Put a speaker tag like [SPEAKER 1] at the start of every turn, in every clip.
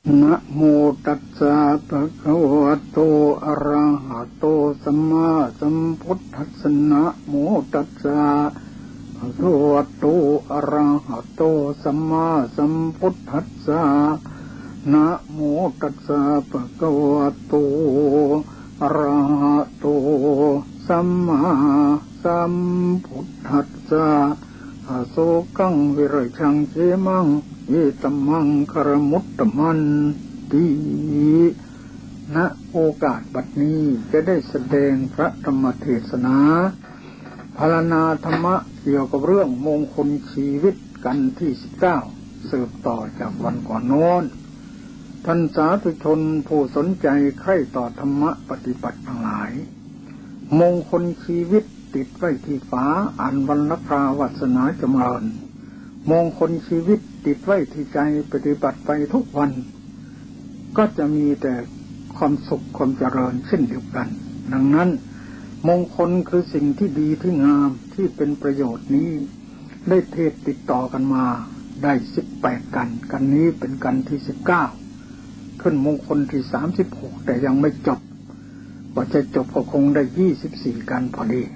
[SPEAKER 1] นะโมตัสสะภะคะวะโตอะระหะโตสัมมาสัมพุทธัสสะนะโมตัสสะภะคะวะโตอะระหะโตสัมมาสัมพุทธัสสะนะโมตัสสะภะคะวะโตอะระหะโตสัมมาสัมพุทธัสสะอาโศกังวิริชังเจมังเอตัมมังคารมุตตมันติณโอกาสบัดนี้จะได้แสดงพระธรรมเทศนาพรรณนาธรรมะเกี่ยวกับเรื่องมงคลชีวิตกันที่19สืบต่อจากวันก่อนโน้นท่านสาธุชนผู้สนใจใคร่ต่อธรรมะปฏิบัติทั้งหลายมงคลชีวิตติดไว้ที่ฝาอันวรรณภาวาสนาจำเริญมงคลชีวิตติดไว้ที่ใจปฏิบัติไปทุกวันก็จะมีแต่ความสุขความเจริญเช่นเดียวกันดังนั้นมงคลคือสิ่งที่ดีที่งามที่เป็นประโยชน์นี้ได้เทศติดต่อกันมาได้18กันนี้เป็นกันที่19ขึ้นมงคลที่36แต่ยังไม่จบกว่าจะจบก็คงได้24กันพอดี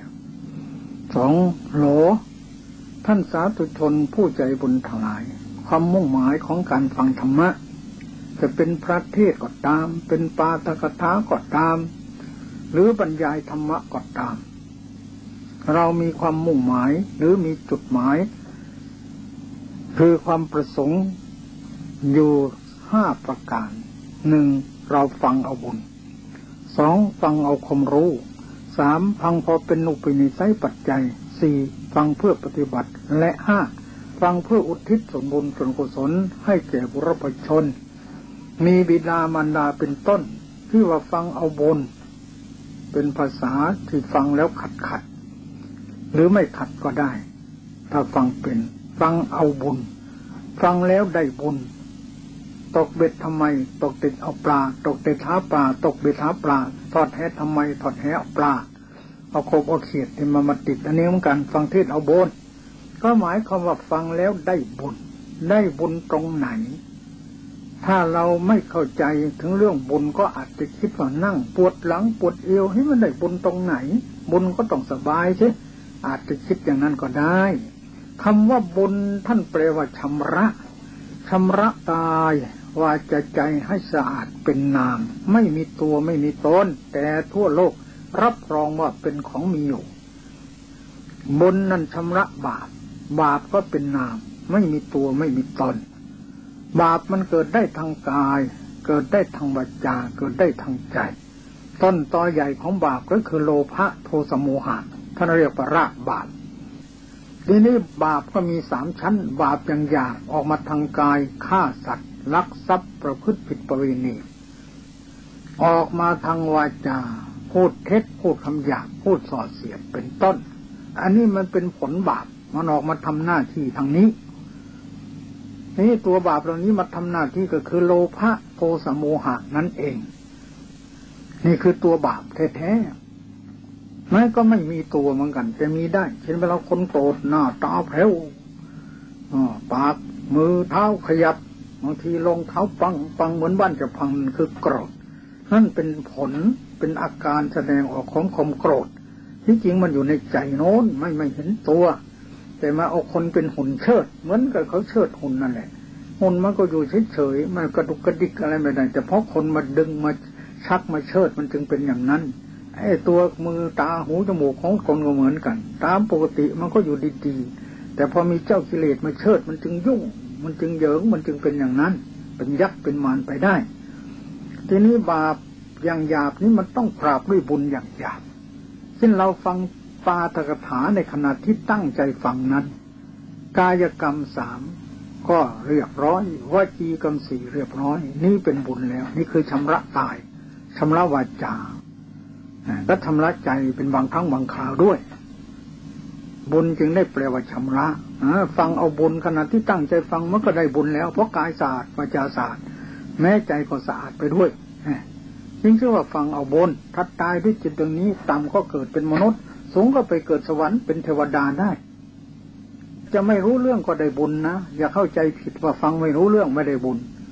[SPEAKER 1] 2โหลท่านสาธุชนผู้ใจบุญทั้งหลายความมุ่งหมายของการฟังธรรมะจะเป็นพระเทศน์ก็ตามเป็นปาฐกถาก็ตามหรือบรรยายธรรมะก็ตามเรามีความมุ่งหมายหรือมีจุดหมายคือความประสงค์อยู่5ประการ1เราฟังเอาบุญ2ฟังเอาความรู้3ฟังพอเป็นอุปนิสัยปัจจัย4ฟังเพื่อปฏิบัติและ5ฟังเพื่ออุทิศส่วนบุญส่วนกุศลให้แก่บุรพชนมีบิดามารดาเป็นต้นที่ว่าฟังเอาบุญเป็นภาษาที่ฟังแล้วขัดหรือไม่ขัดก็ได้ถ้าฟังเป็นฟังเอาบุญฟังแล้วได้บุญตกเบ็ดทำไมตกติดเอาปลาตกติดหาปลาตกเบ็ดหาปลาทอดแหทำไมทอดแหเอาปลาเอาโคบเอาเขียดที่มาติดอันนี้เหมือนกันฟังเทศเอาบุญก็หมายความว่าฟังแล้วได้บุญได้บุญตรงไหนถ้าเราไม่เข้าใจถึงเรื่องบุญก็อาจจะคิดว่านั่งปวดหลังปวดเอวให้มันได้บุญตรงไหนบุญก็ต้องสบายใช่อาจจะคิดอย่างนั้นก็ได้คำว่าบุญท่านแปลว่าชำระกายวาจาใจให้สะอาดเป็นนามไม่มีตัวไม่มีตนแต่ทั่วโลกรับรองว่าเป็นของมีอยู่บุญนั้นชำระบาปก็เป็นนามไม่มีตัวไม่มีตนบาปมันเกิดได้ทางกายเกิดได้ทางวาจาเกิดได้ทางใจต้นตอใหญ่ของบาปก็คือโลภะโทสะโมหะท่านเรียกว่ารากบาปทีนี้บาปก็มี3ชั้นบาปอย่างหยาบออกมาทางกายฆ่าสัตว์ลักทรัพย์ประพฤติผิดประเวณีออกมาทางวาจาพูดเท็จพูดคำหยาบพูดส่อเสียดเป็นต้นอันนี้มันเป็นผลบาปมันออกมาทำหน้าที่ทางนี้นี่ตัวบาปเหล่านี้มาทำหน้าที่ก็คือโลภะโทสะโมหะนั่นเองนี่คือตัวบาปแท้ๆมันก็ไม่มีตัวเหมือนกันจะมีได้เช่นเวลาคนโกรธหน้าตาแผ่วปากมือเท้าขยับบางทีลงเท้าปังเหมือนบ้านจะพังคือโกรธนั่นเป็นผลเป็นอาการแสดงออกของความโกรธที่จริงมันอยู่ในใจโน้นไม่เห็นตัวแต่มาเอาคนเป็นหุ่นเชิดเหมือนกับเขาเชิดหุ่นนั่นแหละหุ่นมันก็อยู่เฉยๆมันกระดุกกระดิกอะไรไม่ได้แต่เพราะคนมาดึงมาชักมาเชิดมันจึงเป็นอย่างนั้นไอ้ตัวมือตาหูจมูกของคนก็เหมือนกันตามปกติมันก็อยู่ดีๆแต่พอมีเจ้ากิเลสมาเชิดมันจึงยุ่งมันจึงเหยิงมันจึงเป็นอย่างนั้นเป็นยักษ์เป็นมารไปได้ทีนี้บาปอย่างหยาบนี้มันต้องปราบด้วยบุญอย่างหยาบเช่นเราฟังปาฐกถาในขณะที่ตั้งใจฟังนั้นกายกรรม3ก็เรียบร้อยวจีกรรม4เรียบร้อยนี่เป็นบุญแล้วนี่คือชำระกายชำระวาจาและชำระใจเป็นบางครั้งบางคราวด้วยบุญจึงได้แปลว่าชำระฟังเอาบุญขณะที่ตั้งใจฟังมันก็ได้บุญแล้วเพราะกายสะอาดวาจาสะอาดแม้ใจก็สะอาดไปด้วยยิ่งชื่อว่าฟังเอาบุญถ้าตายด้วยจิตตรงนี้ต่ำก็เกิดเป็นมนุษย์สูงก็ไปเกิดสวรรค์เป็นเทวดาได้จะไม่รู้เรื่องก็ได้บุญนะอย่าเข้าใจผิดว่าฟังไม่รู้เรื่องไม่ได้บุญ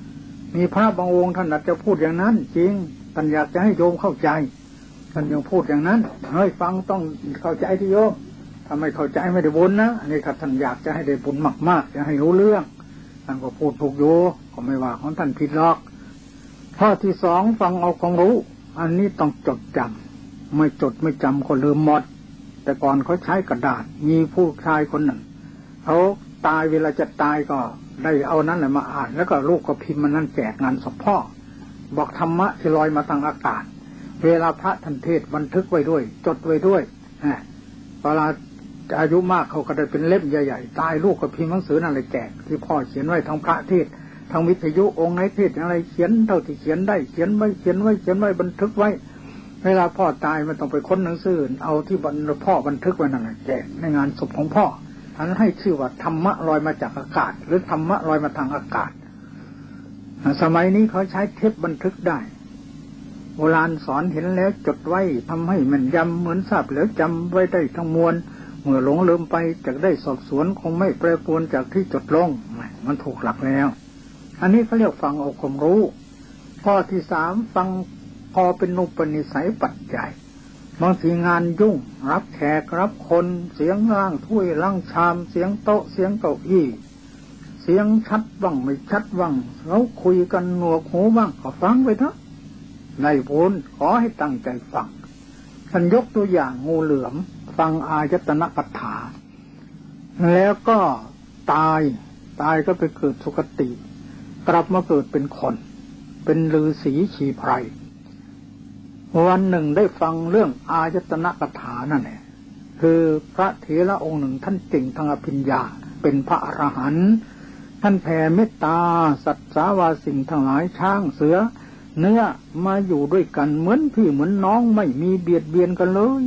[SPEAKER 1] มีพระบางองค์ท่านอาจจะพูดอย่างนั้นจริงท่านอยากจะให้โยมเข้าใจท่านยังพูดอย่างนั้นเฮ้ยฟังต้องเข้าใจที่โยมถ้าไม่เข้าใจไม่ได้บุญนะนี่ครับท่านอยากจะให้ได้บุญมากๆจะให้รู้เรื่องท่านก็พูดถูกอยู่ก็ไม่ว่าของท่านผิดหรอกข้อที่สองฟังเอาของรู้อันนี้ต้องจดจำไม่จดไม่จำก็ลืมหมดแต่ก่อนเขาใช้กระดาษมีผู้ชายคนหนึ่งเขาตายเวลาจะตายก็ได้เอานั้นแหละมาอ่านแล้วก็ลูกก็พิมพ์มันนั้นแจกงานศพพ่อบอกธรรมะที่ลอยมาทางอากาศเวลาพระท่านเทศบันทึกไว้ด้วยจดไว้ด้วยเวลาอายุมากเขาก็ได้เป็นเล่มใหญ่ๆตายลูกก็พิมพ์หนังสือนั่นเลยแจกที่พ่อเขียนไว้ทางพระเทศทางวิทยุองค์ไหนเทศอะไรเขียนเท่าที่เขียนได้เขียนไว้บันทึกไว้เวลาพ่อตายไม่ต้องไปค้นหนังสือเอาที่พ่อบันทึกไว้นั่นแหละแจกในงานศพของพ่อท่านให้ชื่อว่าธรรมะลอยมาจากอากาศหรือธรรมะลอยมาทางอากาศสมัยนี้เขาใช้เทปบันทึกได้โบราณสอนเห็นแล้วจดไว้ทำให้มันยำเหมือนทราบแล้วจำไว้ได้ทั้งมวลเมื่อหลงลืมไปจะได้สอบสวนคงไม่แปรปรวนจากที่จดลงมันถูกหลักแล้วอันนี้เขาเรียกฟังเอาความรู้ข้อที่สามฟังพอเป็นอุปนิสัยปัจจัยบางทีงานยุ่งรับแขกรับคนเสียงล่างถ้วยล่างชามเสียงโต๊ะเสียงเก้าอี้เสียงชัดบ้างไม่ชัดบ้างเราคุยกันหนวกหูบ้างก็ฟังไปเถอะในบุญขอให้ตั้งใจฟังท่านยกตัวอย่างงูเหลือมฟังอายตนะกถาแล้วก็ตายก็ไปเกิดสุคติกลับมาเกิดเป็นคนเป็นฤาษีชีไพรวันหนึ่งได้ฟังเรื่องอายตนะกถานั่นแหละคือพระเถระองค์หนึ่งท่านเก่งทางอภิญญาเป็นพระอรหันต์ท่านแผ่เมตตาสัตว์สาวาสิ่งทั้งหลายช้างเสือเนื้อมาอยู่ด้วยกันเหมือนพี่เหมือนน้องไม่มีเบียดเบียนกันเลย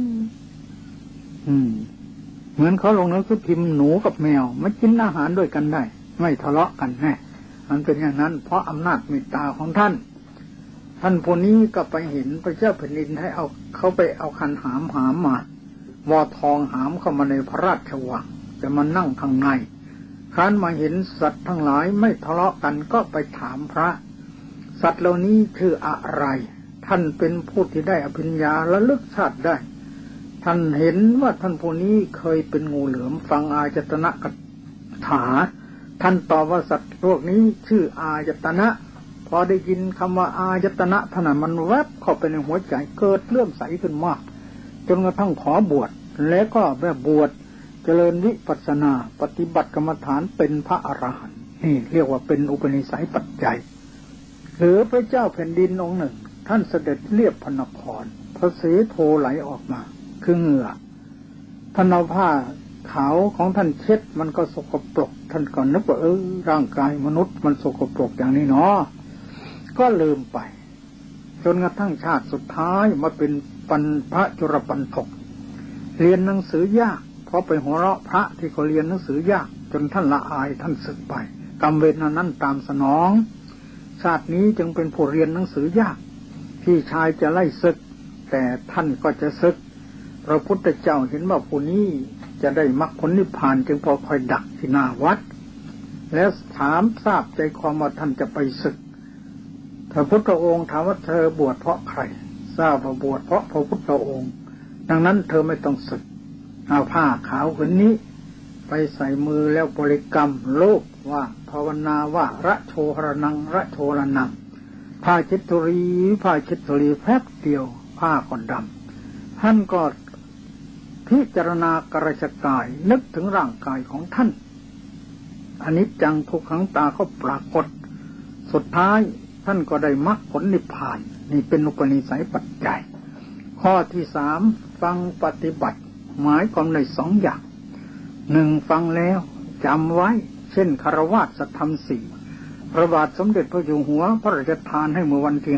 [SPEAKER 1] เหมือนเขาลงหนังสือพิมพ์หนูกับแมวมากินอาหารด้วยกันได้ไม่ทะเลาะกันแน่มันเป็นอย่างนั้นเพราะอำนาจเมตตาของท่านผู้นี้ก็ไปเห็นพระเจ้าแผ่นดินให้เอาเขาไปเอาคันหามมาวอทองหามเข้ามาในพระราชวังจะมานั่งข้างในครั้นมาเห็นสัตว์ทั้งหลายไม่ทะเลาะกันก็ไปถามพระสัตว์เหล่านี้ชื่ออะไรท่านเป็นผู้ที่ได้อภิญญาระลึกชาติได้ท่านเห็นว่าท่านผู้นี้เคยเป็นงูเหลือมฟังอายตนะกถาท่านตอบว่าสัตว์พวกนี้ชื่ออายตนะพอได้ยินคำว่าอายตนะท่านมันแวบเข้าไปในหัวใจเกิดเลื่อมใสขึ้นมากจนกระทั่งขอบวชแล้วก็แบบบวชเจริญวิปัสสนาปฏิบัติกรรมฐานเป็นพระอรหันต์นี่เรียกว่าเป็นอุปนิสัยปัจจัยหรือพระเจ้าแผ่นดินองค์หนึ่งท่านเสด็จเลียบพระนครพระเสโทไหลออกมาคือเหงื่อท่านเอาผ้าขาวของท่านเช็ดมันก็สกปรกท่านก็นึกว่าร่างกายมนุษย์มันสกปรกอย่างนี้เนาะก็ลืมไปจนกระทั่งชาติสุดท้ายมาเป็นพระจุลปันถกเรียนหนังสือยากเพราะไปหัวเราะพระที่เขาเรียนหนังสือยากจนท่านละอายท่านสึกไปกรรมเวรนั้นตามสนองชาตินี้จึงเป็นผู้เรียนหนังสือยากพี่ชายจะไล่สึกแต่ท่านก็จะสึกพระพุทธเจ้าเห็นว่าผู้นี้จะได้มรรคผลนิพพานจึงพอคอยดักที่หน้าวัดแล้วถามทราบใจความว่าท่านจะไปสึกพระพุทธองค์ถามว่าเธอบวชเพราะใครทราบว่าบวชเพราะพระพุทธองค์ดังนั้นเธอไม่ต้องสึกเอาผ้าขาวผืนนี้ไปใส่มือแล้วบริกรรมโลภว่าภาวนาว่าระโชหรนังระโชรนังผ้าเช็ดตุรีแป๊บเดียวผ้าก็ดำท่านก็พิจารณากระชกายนึกถึงร่างกายของท่านอนิจจังทุกขังตาเขาปรากฏสุดท้ายท่านก็ได้มรรคผลนิพพานนี่เป็นอุปนิสัยปัจจัยข้อที่สามฟังปฏิบัติหมายความในสองอย่างหนึ่งฟังแล้วจำไว้เช่นคฤหัสถธรรมสี่พระบาทสมเด็จพระอยู่หัวพระราชทานให้เมื่อวันที่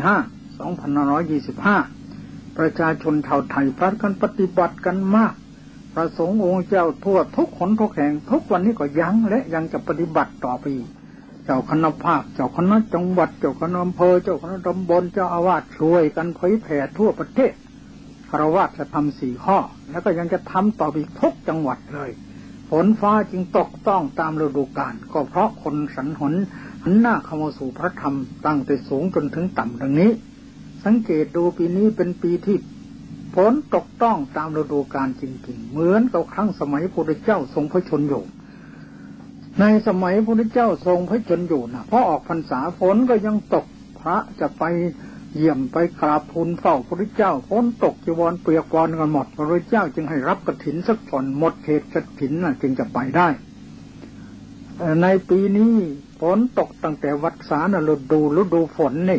[SPEAKER 1] 2525ประชาชนชาวไทยพากันปฏิบัติกันมากพระสงฆ์องค์เจ้าทั่วทุกหนทุกแห่งทุกวันนี้ก็ยังจะปฏิบัติต่อไปเจ้าคณะภาคเจ้าคณะจังหวัดเจ้าคณะอำเภอเจ้าคณะตำบลเจ้าอาวาสช่วยกันเผยแผ่ทั่วประเทศคฤหัสถธรรม4ข้อแล้วก็ยังจะทำต่อไปทุกจังหวัดเลยฝนฟ้าจึงตกต้องตามฤดูกาลก็เพราะคนสรรหนหันหน้าเข้ามาสู่พระธรรมตั้งแต่สูงจนถึงต่ำดังนี้สังเกตดูปีนี้เป็นปีที่ฝนตกต้องตามฤดูกาลจริงๆเหมือนกับครั้งสมัยพระพุทธเจ้าทรงพระชนม์อยู่ในสมัยพระพุทธเจ้าทรงพระชนม์อยู่นะพอออกพรรษาฝนก็ยังตกพระจะไปเยี่ยมไปกราบทูลเฝ้าพระพุทธเจ้าฝนตกจีวรเปียกปอนกันหมดพระพุทธเจ้าจึงให้รับกฐินสักผ่อนหมดเขตกฐินน่ะจึงจะไปได้ในปีนี้ฝนตกตั้งแต่วัดสารฤดูฝนนี่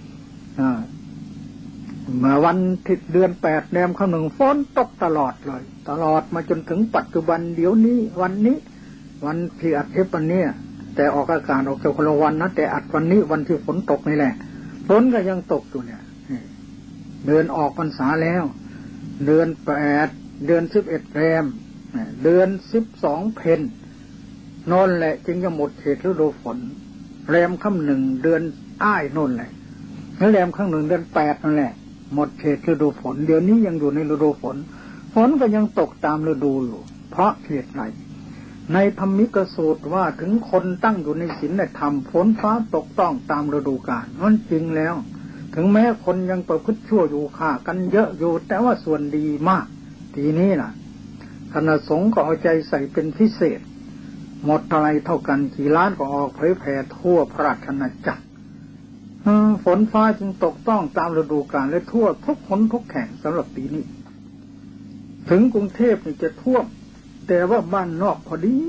[SPEAKER 1] เมื่อวันที่เดือน8แรมข้างหนึ่งฝนตกตลอดเลยตลอดมาจนถึงปัจจุบันเดี๋ยวนี้วันนี้วันที่อัดเทปวันนี้แต่ออกอากาศออกจากคนละวันนะแต่อัดวันนี้วันที่ฝนตกนี่แหละฝนก็ยังตกอยู่เนี่ยเดือนออกพรรษาแล้วเดือน8เดือน11แรมเดือน12เพ็ญนนแหละจึงจะหมดเขตฤดูฝนแรมค่ำหนึ่งเดือนอ้ายนนแหละแล้วแรมข้างหนึ่งเดือน8นั่นแหละหมดเขตฤดูฝนเดี๋ยวนี้ยังอยู่ในฤดูฝนฝนก็ยังตกตามฤดูอยู่เพราะเหตุไรในธรรมิกสูตรว่าถึงคนตั้งอยู่ในศีลในธรรมฝนฟ้าตกต้องตามฤดูกาลนั่นจริงแล้วถึงแม้คนยังประพฤติชั่วอยู่ฆ่ากันเยอะอยู่แต่ว่าส่วนดีมากทีนี้ล่ะคณะสงฆ์ก็เอาใจใส่เป็นพิเศษหมดอะไรเท่ากันกี่ล้านก็ออกเผยแผ่ทั่วพระราชอาณาจักรฝนฟ้าจึงตกต้องตามฤดูกาลและทั่วทุกคนทุกแห่งสำหรับปีนี้ถึงกรุงเทพนี่จะท่วมแต่ว่าบ้านนอกพอดี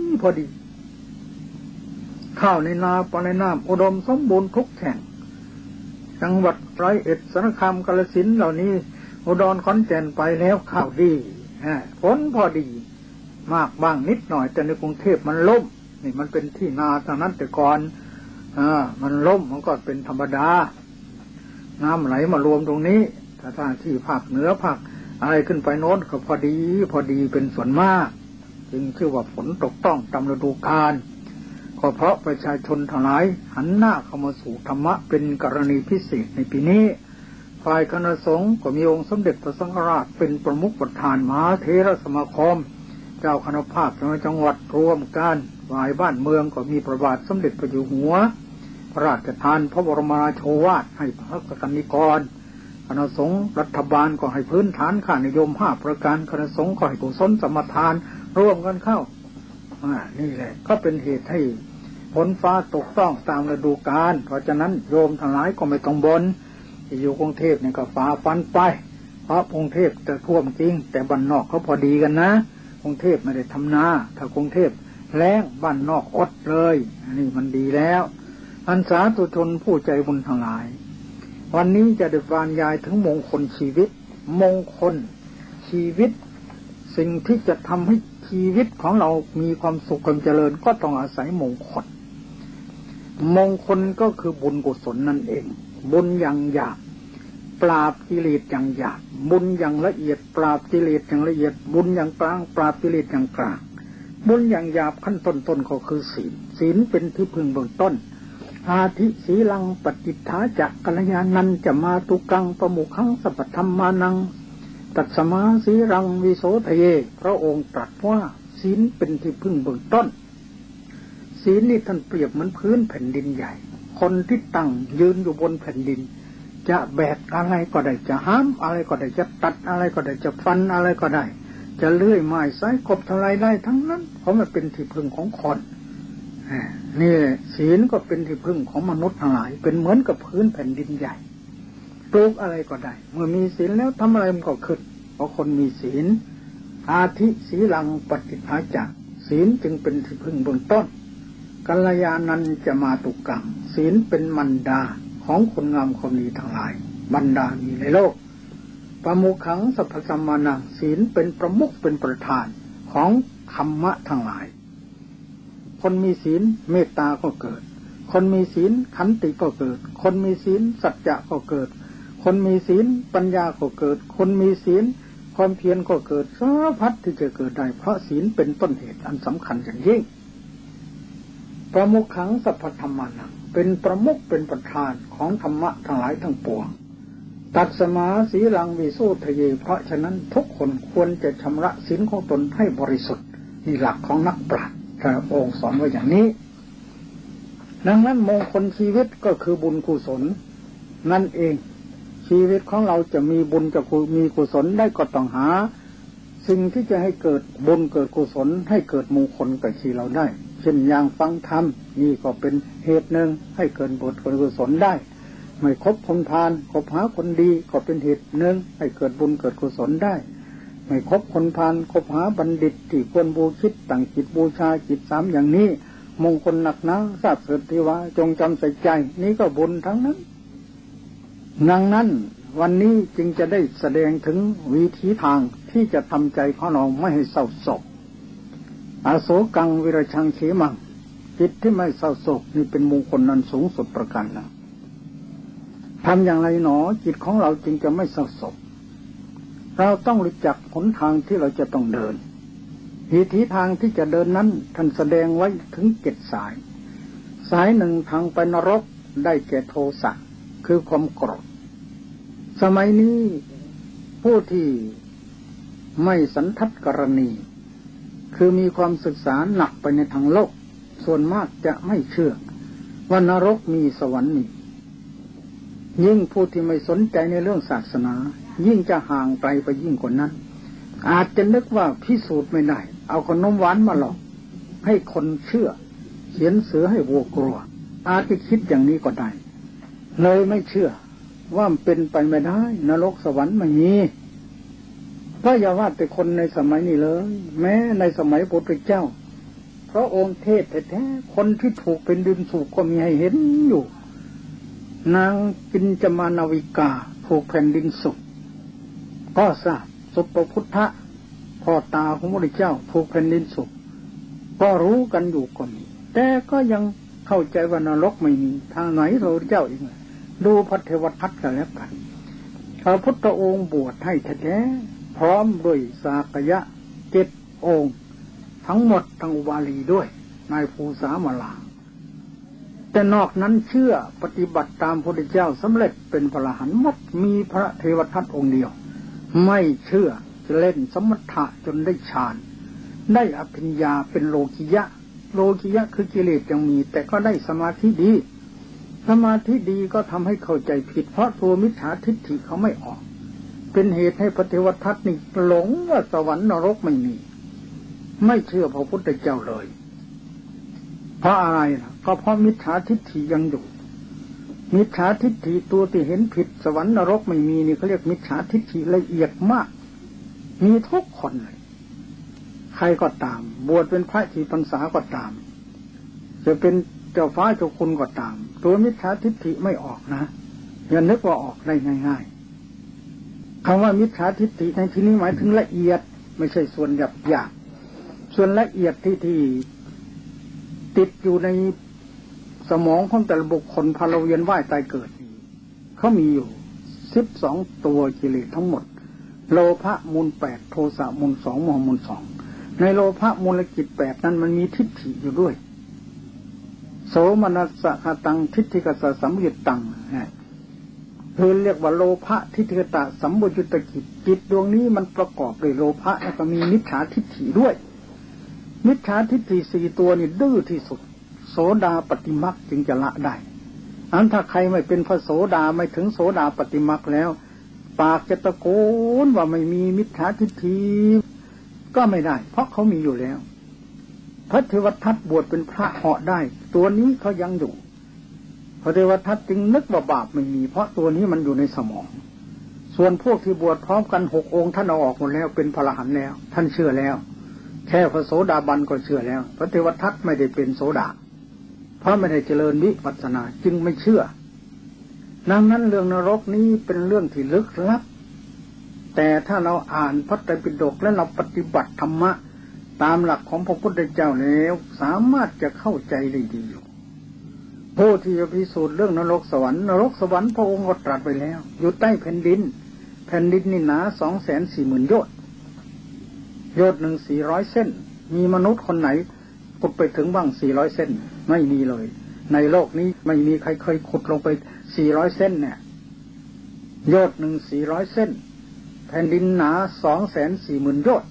[SPEAKER 1] ข้าวในนาปลาในน้ำอุดมสมบูรณ์ทุกแห่งจังหวัดร้อยเอ็ดสารคามกาฬสินธุ์เหล่านี้อุดรขอนแก่นไปแล้วข้าวดีฝนพอดีมากบ้างนิดหน่อยแต่ในกรุงเทพมันล่มนี่มันเป็นที่นาทางนั้นแต่ก่อนมันล่มมันก็เป็นธรรมดาน้ำไหลมารวมตรงนี้ถ้าที่ภาคเหนือภาคอะไรขึ้นไปโน้นก็พอดีเป็นส่วนมากจึงชื่อว่าฝนตกต้องตามฤดูกาลก็เพราะประชาชนทั้งหลายหันหน้าเข้ามาสู่ธรรมะเป็นกรณีพิเศษในปีนี้ฝ่ายคณะสงฆ์ก็มีองค์สมเด็จพระสังฆราชเป็นประมุขประธานมหาเถรสมาคมเจ้าคณะภาคจังหวัดรวมกันฝ่ายบ้านเมืองก็มีพระบาทสมเด็จพระเจ้าอยู่หัวพระราชทานพระบรมราโชวาทให้พระกนิกรคณะสงฆ์รัฐบาลก็ให้พื้นฐานค่านิยม5ประการคณะสงฆ์ก็ให้กุศลสมทานร่วมกันเข้านี่แหละก็เป็นเหตุให้ฝนฟ้าตกต้องตามฤดูกาลเพราะฉะนั้นโยมทั้งหลายก็ไม่ต้องบ่นที่อยู่กรุงเทพเนี่ยก็ฝ่าฟันไปเพราะกรุงเทพจะท่วมจริงแต่บ้านนอกเขาพอดีกันนะกรุงเทพไม่ได้ทำนาถ้ากรุงเทพแล้งบ้านนอกอดเลยนี่มันดีแล้วอันสาธุชนผู้ใจบุญทั้งหลายวันนี้จะได้บรรยายถึงมงคลชีวิตมงคลชีวิตสิ่งที่จะทำให้ชีวิตของเรามีความสุขความเจริญก็ต้องอาศัยมงคลมงคลก็คือบุญกุศลนั่นเองบุญอย่างหยาบปราบกิเลสอย่างหยาบบุญอย่างละเอียดปราบกิเลสอย่างละเอียดบุญอย่างกลางปราบกิเลสอย่างกลางบุญอย่างหยาบขั้นต้นก็คือศีลเป็นที่พึ่งเบื้องต้นอาทิศีลังปฏิฐาจักกัลยาณันจะมาตุกังปมุขังสัพพธัมมานังตัดสมาสีรังวิโสทะเยพระองค์ตรัสว่าศีลเป็นที่พึ่งเบื้องต้นศีลนี่ท่านเปรียบเหมือนพื้นแผ่นดินใหญ่คนที่ตั้งยืนอยู่บนแผ่นดินจะแบกอะไรก็ได้จะห้ามอะไรก็ได้จะตัดอะไรก็ได้จะฟันอะไรก็ได้จะเลื่อยไม้ไม้กบทลายได้ทั้งนั้นเพราะมันเป็นที่พึ่งของคนนี่ศีลก็เป็นที่พึ่งของมนุษย์ทั้งหลายเป็นเหมือนกับพื้นแผ่นดินใหญ่ปลูกอะไรก็ได้เมื่อมีศีลแล้วทำอะไรมันก็ขึ้นเพราะคนมีศีลอาทิศีลังปฏิภาจักศีลจึงเป็นที่พึ่งเบื้องต้นกัลยาณันจะมาตุกังศีลเป็นมารดาของคนงามคนดีทั้งหลายบรรดามีในโลกปมุขังสัพพสัมมานังศีลเป็นประมุขเป็นประธานของธรรมะทั้งหลายคนมีศีลเมตตาก็เกิดคนมีศีลขันติก็เกิดคนมีศีลสัจจะก็เกิดคนมีศีลปัญญาก็เกิดคนมีศีลความเพียรก็เกิดสารพัดที่จะเกิดได้เพราะศีลเป็นต้นเหตุอันสำคัญอย่างยิ่งประมุขังสัพพธรรมานังเป็นประมุขเป็นประธานของธรรมะทั้งหลายทั้งปวงตัดสมาสีลังวิโสทะเยเพราะฉะนั้นทุกคนควรจะชำระศีลของตนให้บริสุทธิ์นี่หลักของนักปราชญ์พระองค์สอนไว้อย่างนี้ดังนั้นมงคลชีวิตก็คือบุญกุศลนั่นเองชีวิตของเราจะมีบุญจะมีกุศลได้ก็ต้องหาสิ่งที่จะให้เกิดบุญเกิดกุศลให้เกิดมงคลกับชีวิตเราได้เช่นอย่างฟังธรรมนี่ก็เป็นเหตุหนึ่งให้เกิดบุญเกิดกุศลได้ไม่คบคนพาลคบหาคนดีก็เป็นเหตุหนึ่งให้เกิดบุญเกิดกุศลได้ไม่คบคนพาลคบหาบัณฑิตที่ควรบูชิตตั้งจิตบูชาจิตสามอย่างนี้มงคลหนักหนาทราบสึกที่ว่าจงจำใส่ใจนี้ก็บุญทั้งนั้นดังนั้นวันนี้จึงจะได้แสดงถึงวิธีทางที่จะทำใจของเราไม่ให้เศร้าโศกอาโศกังวิรชังเขมังจิตที่ไม่เศร้าโศกนี่เป็นมงคลนั้นสูงสุดประการนะทำอย่างไรหนอจิตของเราจึงจะไม่เศร้าโศกเราต้องรู้จักหนทางที่เราจะต้องเดินวิธีทางที่จะเดินนั้นท่านแสดงไว้ถึง7 สายสายหนึ่งทางไปนรกได้แก่โทสะคือความโกรธสมัยนี้ผู้ที่ไม่สันทัดกรณีคือมีความศึกษาหนักไปในทางโลกส่วนมากจะไม่เชื่อว่านรกมีสวรรค์มียิ่งผู้ที่ไม่สนใจในเรื่องศาสนายิ่งจะห่างไกลไปยิ่งกว่านั้นอาจจะนึกว่าพิสูจน์ไม่ได้เอาขนมหวานมาหลอกให้คนเชื่อเขียนเสือให้วัวกลัวอาจจะคิดอย่างนี้ก็ได้เลยไม่เชื่อว่าเป็นไปไม่ได้นรกสวรรค์ไม่มีก็อย่าว่าแต่คนในสมัยนี้เลยแม้ในสมัยพระพุทธเจ้าพระองค์เทศแท้ๆคนที่ถูกเป็นดินถูกก็มีให้เห็นอยู่นางกินจมานาวิกาถูกแผ่นดินสุกก็ทราบสุปพุทธะพ่อตาของพระพุทธเจ้าถูกแผ่นดินสุกก็รู้กันอยู่ก็มีแต่ก็ยังเข้าใจว่านรกไม่มีทางไหนพระพุทธเจ้าเองดูพระเทวทัตกันแล้วกันพระพุทธองค์บวชให้แท้ๆพร้อมด้วยสากยะ7 องค์ทั้งหมดทั้งอุบาลีด้วยนายภูสามาลาแต่นอกนั้นเชื่อปฏิบัติตามพระพุทธเจ้าสำเร็จเป็นพระอรหันต์หมดมีพระเทวทัตองค์เดียวไม่เชื่อจะเล่นสมถะจนได้ฌานได้อภิญญาเป็นโลกิยะโลกิยะคือกิเลสยังมีแต่ก็ได้สมาธิดีสมาธิดีก็ทำให้เข้าใจผิดเพราะตัวมิจฉาทิฏฐิเขาไม่ออกเป็นเหตุให้พระเทวทัตนี่หลงว่าสวรรค์นรกไม่มีไม่เชื่อพระพุทธเจ้าเลยเพราะอะไรล่ะก็เพราะมิจฉาทิฏฐิยังอยู่มิจฉาทิฏฐิตัวที่เห็นผิดสวรรค์นรกไม่มีนี่เขาเรียกมิจฉาทิฏฐิละเอียดมากมีทุกคนเลยใครก็ตามบวชเป็นพระกี่พรรษาก็ตามจะเป็นเจ้าฟ้าเจ้าคุณก็ตามตัวมิจฉาทิฏฐิไม่ออกนะอย่านึกว่าออกได้ง่ายๆคำว่ามิจฉาทิฏฐิในที่นี้หมายถึงละเอียดไม่ใช่ส่วนหยาบๆส่วนละเอียดที่ติดอยู่ในสมองของแต่ละบุคคลพาเราเวียนว่ายตายเกิดเขามีอยู่12 ตัวกิเลสทั้งหมดโลภะมูล8โทสะมูล2โมหะมูล2ในโลภะมูลกิจ8นั้นมันมีทิฏฐิอยู่ด้วยโสมนัสสะคตังทิฏฐิกัสสะสัมยุตตังคือเรียกว่าโลภะทิฏฐิกตะสัมปยุตตกิจจิตดวงนี้มันประกอบด้วยโลภะแล้วก็มีมิจฉาทิฏฐิด้วยมิจฉาทิฏฐิ4 ตัวนี่ดื้อที่สุดโสดาปฏิมักจึงจะละได้ถ้าใครไม่เป็นพระโสดาไม่ถึงโสดาปฏิมักแล้วปากจะตะโกนว่าไม่มีมิจฉาทิฏฐิก็ไม่ได้เพราะเขามีอยู่แล้วพระเทวทัตบวชเป็นพระเหาะได้ตัวนี้เขายังอยู่พระเทวทัตจึงนึกว่าบาปไม่มีเพราะตัวนี้มันอยู่ในสมองส่วนพวกที่บวชพร้อมกัน6 องค์ท่านเอาออกหมดแล้วเป็นพระอรหันต์แล้วท่านเชื่อแล้วแค่พระโสดาบันก็เชื่อแล้วพระเทวทัตไม่ได้เป็นโสดาเพราะไม่ได้เจริญวิปัสสนาจึงไม่เชื่อดังนั้นเรื่องนรกนี้เป็นเรื่องที่ลึกลับแต่ถ้าเราอ่านพระไตรปิฎกและเราปฏิบัติธรรมะตามหลักของพระพุทธเจ้าแล้วสามารถจะเข้าใจได้ดีอยู่ผู้ที่จะพิสูจน์เรื่องนรกสวรรค์พระองค์ก็ตรัสไปแล้วอยู่ใต้แผ่นดินนี่หนา 240,000 โยชน์หนึ่ง400 เส้นมีมนุษย์คนไหนขุดไปถึงบ้าง400 เส้นไม่มีเลยในโลกนี้ไม่มีใครเคยขุดลงไป400 เส้นเนี่ยโยชน์หนึ่ง400 เส้นแผ่นดินหนา 240,000 โยชน์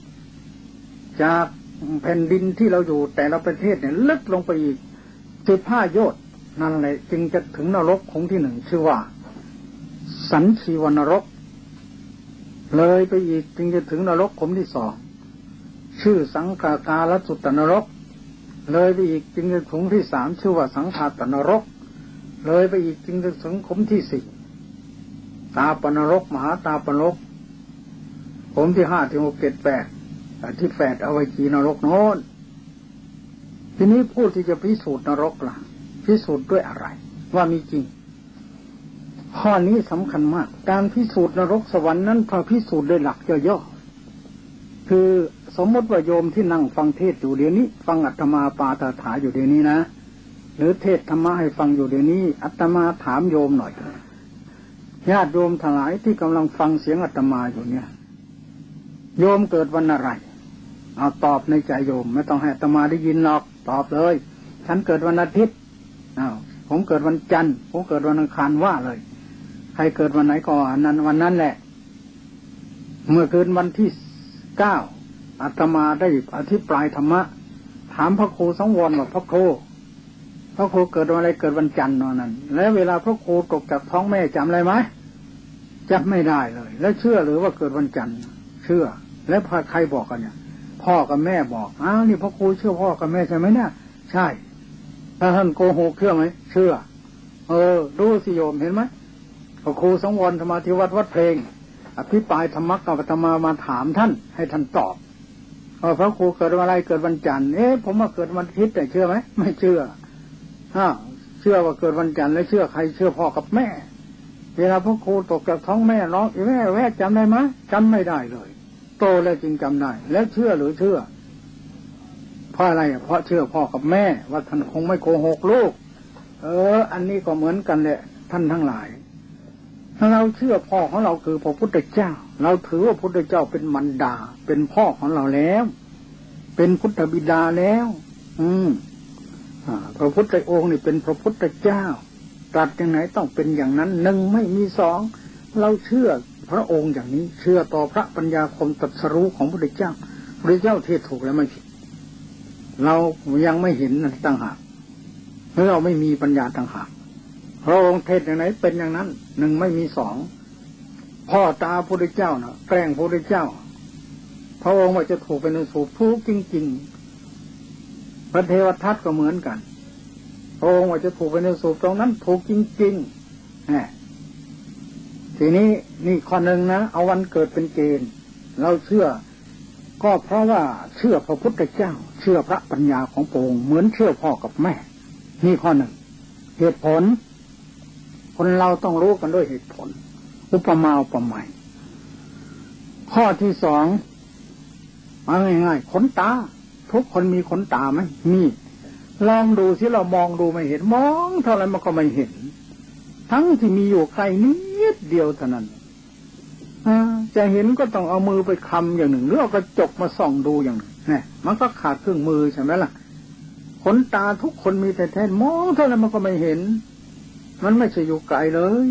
[SPEAKER 1] จากแผ่นดินที่เราอยู่แต่ละประเทศเนี่ยลึกลงไปอีก15 โยชน์นั่นแหละจึงจะถึงนรกของที่หนึ่งชื่อว่าสันชีวนรกเลยไปอีกจึงจะถึงนรกขุมที่สองชื่อสังฆากาลสุตตนรกเลยไปอีกจึงจะถึงที่สามชื่อว่าสังฆาตนรกเลยไปอีกจึงจะถึงขุมที่สี่ตาปนรกมหาตาปนรกขุมที่ห้าที่หกเจ็ดแปดที่แปดอวัยจีนรกโน้นทีนี้ผู้ที่จะพิสูจน์นรกล่ะพิสูจน์ด้วยอะไรว่ามีจริงข้อนี้สำคัญมากการพิสูจน์นรกสวรรค์นั้นพอพิสูจน์ด้วยหลักย่อๆคือสมมติว่าโยมที่นั่งฟังเทศอยู่เดี๋ยวนี้ฟังอาตมาปาฐถาอยู่เดี๋ยวนี้นะหรือเทศธรรมะให้ฟังอยู่เดี๋ยวนี้อาตมาถามโยมหน่อยญาติโยมทั้งหลายที่กำลังฟังเสียงอาตมาอยู่เนี่ยโยมเกิดวันอะไรเอาตอบในใจโยมไม่ต้องให้อาตมาได้ยินหรอกตอบเลยฉันเกิดวันอาทิตย์ผมเกิดวันจันทร์ผมเกิดวันอังคารว่าเลยใครเกิดวันไหนก็นั้นวันนั้นแหละเมื่อคืนวันที่9อาตมาได้อธิปรายธรรมะถามพระครูสังวรว่าพระครูเกิดวันอะไรเกิดวันจันทร์นั้นแล้วเวลาพระครูตกจากท้องแม่จำอะไรไหมจำไม่ได้เลยแล้วเชื่อหรือว่าเกิดวันจันทร์เชื่อแล้วใครบอกกันเนี่ยพ่อกับแม่บอกอ้าวนี่พระครูเชื่อพ่อกับแม่ใช่ไหมเนี่ยใช่ถ้าท่านโกหกเชื่อไหมเชื่อดูสิโยมเห็นไหมพระครูสังวรธรรมาธิวัดเพลงอภิปรายธรรมะกับอาตมาถามท่านให้ท่านตอบพระครูเกิดวันอะไรเกิดวันจันทร์ผมมาเกิดวันอาทิตย์แต่เชื่อไหมไม่เชื่อเชื่อว่าเกิดวันจันทร์แล้วเชื่อใครเชื่อพ่อกับแม่เวลาพระครูตกจากท้องแม่ร้องแม่จำได้ไหมจำไม่ได้เลยโตแล้วจึงจำได้แล้วเชื่อหรือเชื่อเพราะอะไรเพราะเชื่อพ่อกับแม่ว่าท่านคงไม่โกหกลูกอันนี้ก็เหมือนกันแหละท่านทั้งหลายถ้าเราเชื่อพ่อของเราคือพระพุทธเจ้าเราถือว่าพระพุทธเจ้าเป็นมารดาเป็นพ่อของเราแล้วเป็นพุทธบิดาแล้วพระพุทธองค์นี่เป็นพระพุทธเจ้าตรัสอย่างไหนต้องเป็นอย่างนั้นหนึ่งไม่มีสองเราเชื่อพระองค์อย่างนี้เชื่อต่อพระปัญญาคมตรัสรู้ของพระพุทธเจ้าพระเจ้าเทศถูกแล้วไม่ผิดเรายังไม่เห็นนั่นต่างหากเพราะเราไม่มีปัญญาต่างหากพระองค์เทศอย่างไหนเป็นอย่างนั้นหนึ่งไม่มีสองพ่อตาพระพุทธเจ้านะแกล้งพระพุทธเจ้าพระองค์ว่าจะถูกเป็นสูบทุกจริงๆพระเทวทัตก็เหมือนกันพระองค์ว่าจะถูกเป็นสูบตรงนั้นถูกจริงๆทีนี้นี่ข้อหนึ่งนะเอาวันเกิดเป็นเกณฑ์เราเชื่อก็เพราะว่าเชื่อพระพุทธเจ้าเชื่อพระปัญญาของพระองค์เหมือนเชื่อพ่อกับแม่นี่ข้อหนึ่งเหตุผลคนเราต้องรู้กันด้วยเหตุผลอุปมาอุปไมยข้อที่สองเอาง่ายๆขนตาทุกคนมีขนตาไหมมีลองดูสิเรามองดูไม่เห็นมองเท่าไรมันก็ไม่เห็นทั้งที่มีอยู่ไกลนิดเดียวเท่านั้นจะเห็นก็ต้องเอามือไปคำอย่างหนึ่งหรือเอากระจกมาส่องดูอย่างหนึ่งเนี่ยมันก็ขาดเครื่องมือใช่ไหมล่ะขนตาทุกคนมีแต่แท้มองเท่าไรมันก็ไม่เห็นมันไม่ใช่อยู่ไกลเลย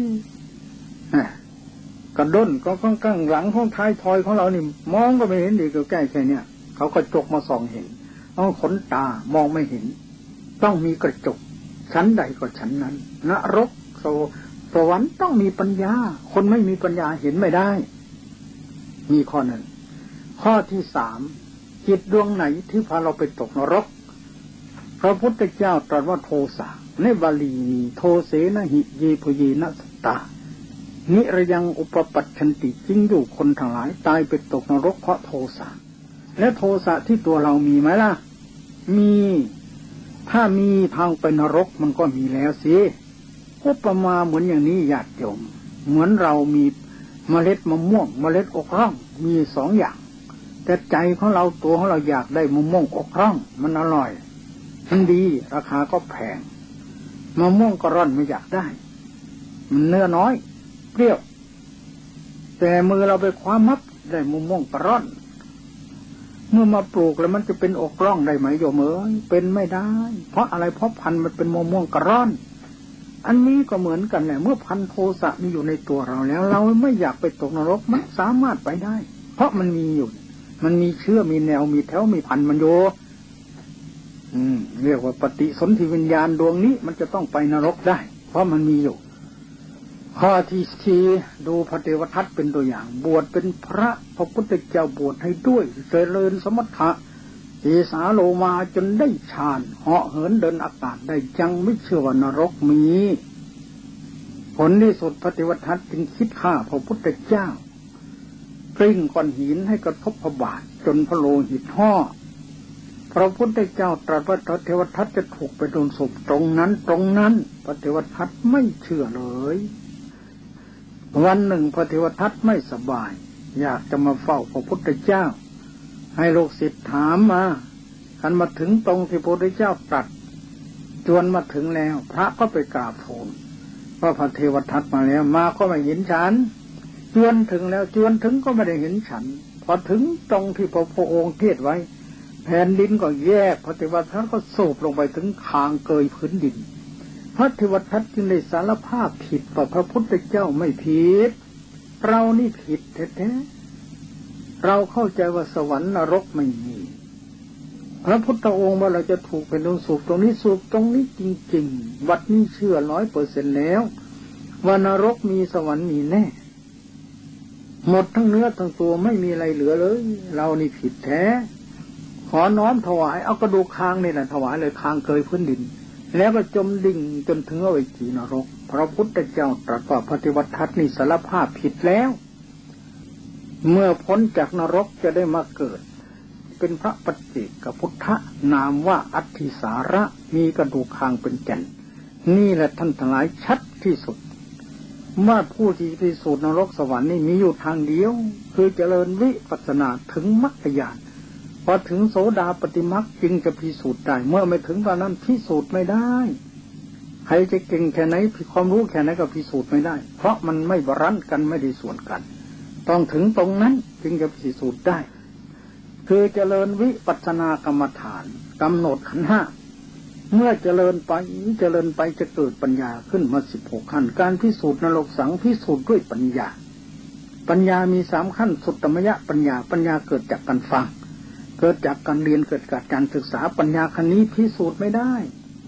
[SPEAKER 1] กระด้นก็ข้างหลังของท้ายทอยของเรานี่มองก็ไม่เห็นดีก็ใกล้แค่เนี้ยเขากระจกมาส่องเห็นเอาขนตามองไม่เห็นต้องมีกระจกชั้นใดก็ชั้นนั้นนรกสวรรค์ต้องมีปัญญาคนไม่มีปัญญาเห็นไม่ได้มีข้อหนึ่งข้อที่สามจิตดวงไหนที่พาเราไปตกนรกพระพุทธเจ้าตรัสว่าโทสะในบาลีมีโทเสนะหิเยภเยนะสตตานิระยังอุปปัชชันติจริงอยู่คนทั้งหลายตายไปตกนรกเพราะโทสะและโทสะที่ตัวเรามีไหมล่ะมีถ้ามีทางไปนรกมันก็มีแล้วสิอุปมาเหมือนอย่างนี้ญาติโยมเหมือนเรามีเมล็ดมะม่วงเมล็ดอกร่องมีสองอย่างแต่ใจของเราตัวของเราอยากได้มะม่วงอกร่องมันอร่อยมันดีราคาก็แพงมะม่วงกร่อนไม่อยากได้มันเนื้อน้อยเปรี้ยวแต่มือเราไปคว้ามับได้มะม่วงกร่อนเมื่อมาปลูกแล้วมันจะเป็นอกร่องได้ไหมโยมเอ๋ยเป็นไม่ได้เพราะอะไรเพราะพันธุ์มันเป็นมะม่วงกร่อนอันนี้ก็เหมือนกันแหละเมื่อพันธุ์โทสะมีอยู่ในตัวเราแล้วเราไม่อยากไปตกนรกมันสามารถไปได้เพราะมันมีอยู่มันมีเชื้อมีแนวมีแถวมีพันธุ์มันโยเรียกว่าปฏิสนธิวิญญาณดวงนี้มันจะต้องไปนรกได้เพราะมันมีอยู่ข้อที่สี่ดูพระเทวทัตเป็นตัวอย่างบวชเป็นพระพระพุทธเจ้าบวชให้ด้วยเจริญสมถะเจสาโลมาจนได้ฌานเหาะเหินเดินอากาศได้ยังไม่เชื่อว่านรกมีผลที่สุดพระเทวทัตจึงคิดฆ่าพระพุทธเจ้ากลิ้งก้อนหินให้กระทบพระบาทจนพระโลหิตห่อพระพุทธเจ้าตรัสว่าพระเทวทัตจะถูกไปโดนศพตรงนั้นพระเทวทัตไม่เชื่อเลยวันหนึ่งพระเทวทัตไม่สบายอยากจะมาเฝ้าพระพุทธเจ้าให้ลูกศิษย์ถามมาคันมาถึงตรงที่พระพุทธเจ้าตรัสจวนมาถึงแล้วพระก็ไปกราบทูลว่าพระเทวทัตมาแล้วมาก็ไม่เห็นฉันจวนถึงแล้วจวนถึงก็ไม่ได้เห็นฉันพอถึงตรงที่พระองค์เทศไว้แผ่นดินก็แยกพระเทวทัตก็สูบลงไปถึงคางเกยพื้นดินพระเทวทัตจึงได้สารภาพผิดว่าพระพุทธเจ้าไม่ผิดเรานี่ผิดแท้ๆเราเข้าใจว่าสวรรค์นรกไม่มีพระพุทธองค์ว่าเราจะถูกเป็นดวงสูบตรงนี้สูบตรงนี้จริงๆวัดนี้เชื่อ 100% แล้วว่านรกมีสวรรค์มีแน่หมดทั้งเนื้อทั้งตัวไม่มีอะไรเหลือเลยเรานี่ผิดแท้ขอน้อมถวายเอากระดูกคางนี่แหละถวายเลยคางเกยพื้นดินแล้วก็จมดิ่งจนถึงอเวจีนรกพระพุทธเจ้าตรัสว่าพระเทวทัตนี่สารภาพผิดแล้วเมื่อพ้นจากนรกจะได้มาเกิดเป็นพระปัจเจกพุทธนามว่าอัฏฐิสาระมีกระดูกคางเป็นแก่นนี่แหละท่านทั้งหลายชัดที่สุดเมื่อผู้ที่พิสูจน์นรกสวรรค์นี่มีอยู่ทางเดียวคือเจริญวิปัสสนาถึงมรรคญาณพอถึงโสดาปัตติมรรคจึงจะพิสูจน์ได้เมื่อไม่ถึงตอนนั้นพิสูจน์ไม่ได้ใครจะเก่งแค่ไหนความรู้แค่ไหนก็พิสูจน์ไม่ได้เพราะมันไม่บาลานซ์กันไม่ได้ส่วนกันต้องถึงตรงนั้นจึงจะพิสูจน์ได้คือเจริญวิปัสสนากรรมฐานกำหนดขันธ์ห้าเมื่อเจริญไปจะเกิดปัญญาขึ้นมา16ขั้นการพิสูจน์นรกสังพิสูจน์ด้วยปัญญามี3ขั้นสุตตมยปัญญาเกิดจากการฟังเกิดจากการเรียนเกิดจากการศึกษาปัญญาคันนี้พิสูจน์ไม่ได้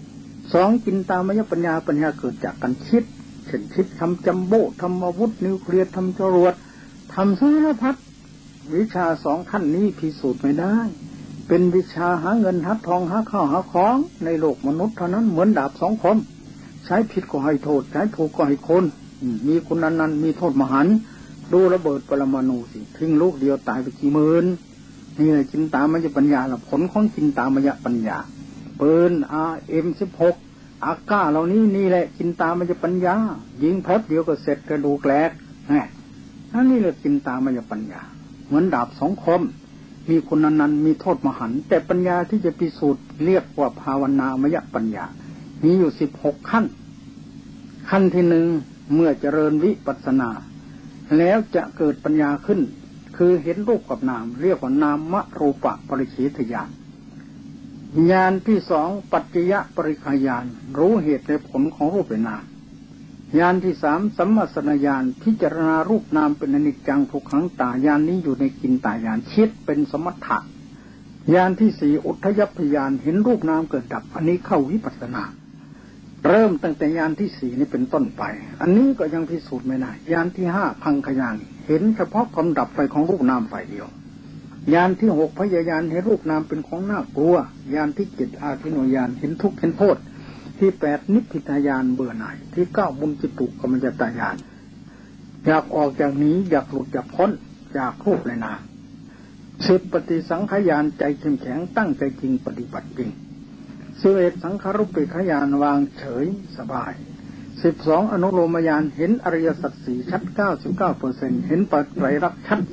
[SPEAKER 1] 2จินตามยปัญญาเกิดจากการคิดเช่นคิดทำจัมโบ้ทำอาวุธนิวเคลียร์ทำจรวดทำสารพัดวิชา2ขั้นนี้พิสูจน์ไม่ได้เป็นวิชาหาเงินหาทองหาข้าวหาของในโลกมนุษย์เท่านั้นเหมือนดาบ2 คมใช้ผิดก็ให้โทษใช้ถูกก็ให้คนมีคุณนั้นมีโทษมหันต์ดูระเบิดปรมาณูสิทิ้งลูกเดียวตายไปกี่หมื่นนี่แหละจินตามยปัญญาละผลของจินตามยปัญญาปืน RM16 อาก้าเหล่านี้นี่แหละจินตามยปัญญายิงแป๊บเดียวก็เสร็จกระดูกแหลกนี่แหละจินตามยปัญญาเหมือนดาบ2 คมมีคุณนั้นมีโทษมหันต์แต่ปัญญาที่จะพิสูจน์เรียกว่าภาวนามยปัญญามีอยู่16ขั้นขั้นที่1เมื่อเจริญวิปัสสนาแล้วจะเกิดปัญญาขึ้นคือเห็นรูปกับนามเรียกว่านามรูปปริเฉทญาณญาณที่2ปัจจยปริฆญาณรู้เหตุและผลของรูปและนามญาณที่3สัมมัสสนญาณพิจารณารูปนามเป็นอนิจจังทุกขังตาญาณนี้อยู่ในกินตาญาณคิดเป็นสมถะญาณที่4อุทธัยพญาณเห็นรูปนามเกิดดับอันนี้เข้าวิปัสสนาเริ่มตั้งแต่ญาณที่4นี้เป็นต้นไปอันนี้ก็ยังพิสูจน์ไม่ได้ญาณที่5พังคญาณเห็นเฉพาะความดับไปของรูปนามฝ่ายเดียวญาณที่6พยญาณเห็นรูปนามเป็นของน่ากลัวญาณที่7อาทินโนญาณเห็นทุกข์เห็นโทษที่8นิพพิทายานเบื่อหน่ายที่9บุญจิตุกรรมยตายานอยากออกจากนี้อยากหลุดจากพ้นจากรูปและนาม10ปฏิสังขารญาณใจเข้มแข็งตั้งใจจริงปฏิบัติจริง11สังขารุปเปขญาณวางเฉยสบาย12อนุโลมญาณเห็นอริยสัจ4ชัด 99% เห็นปัจไตรลักษณ์ชัด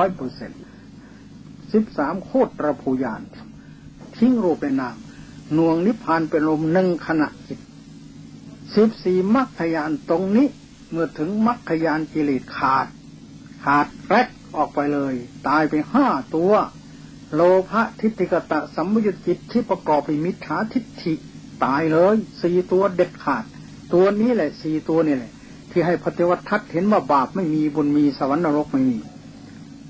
[SPEAKER 1] 100% 13โคตรภูญาณทิ้งรูปและนามหน่วงนิพพานเป็นลม1ขณะจิต14มรรคญาณตรงนี้เมื่อถึงมรรคญาณกิเลสขาดแรกออกไปเลยตายไป5ตัวโลภะทิฏฐิกตะสัมมุญจิตที่ประกอบด้วยมิจฉาทิฏฐิตายเลย4ตัวเด็ดขาดตัวนี้แหละ4ตัวนี่แหละที่ให้พระเทวทัตเห็นว่าบาปไม่มีบุญมีสวรรค์นรกไม่มี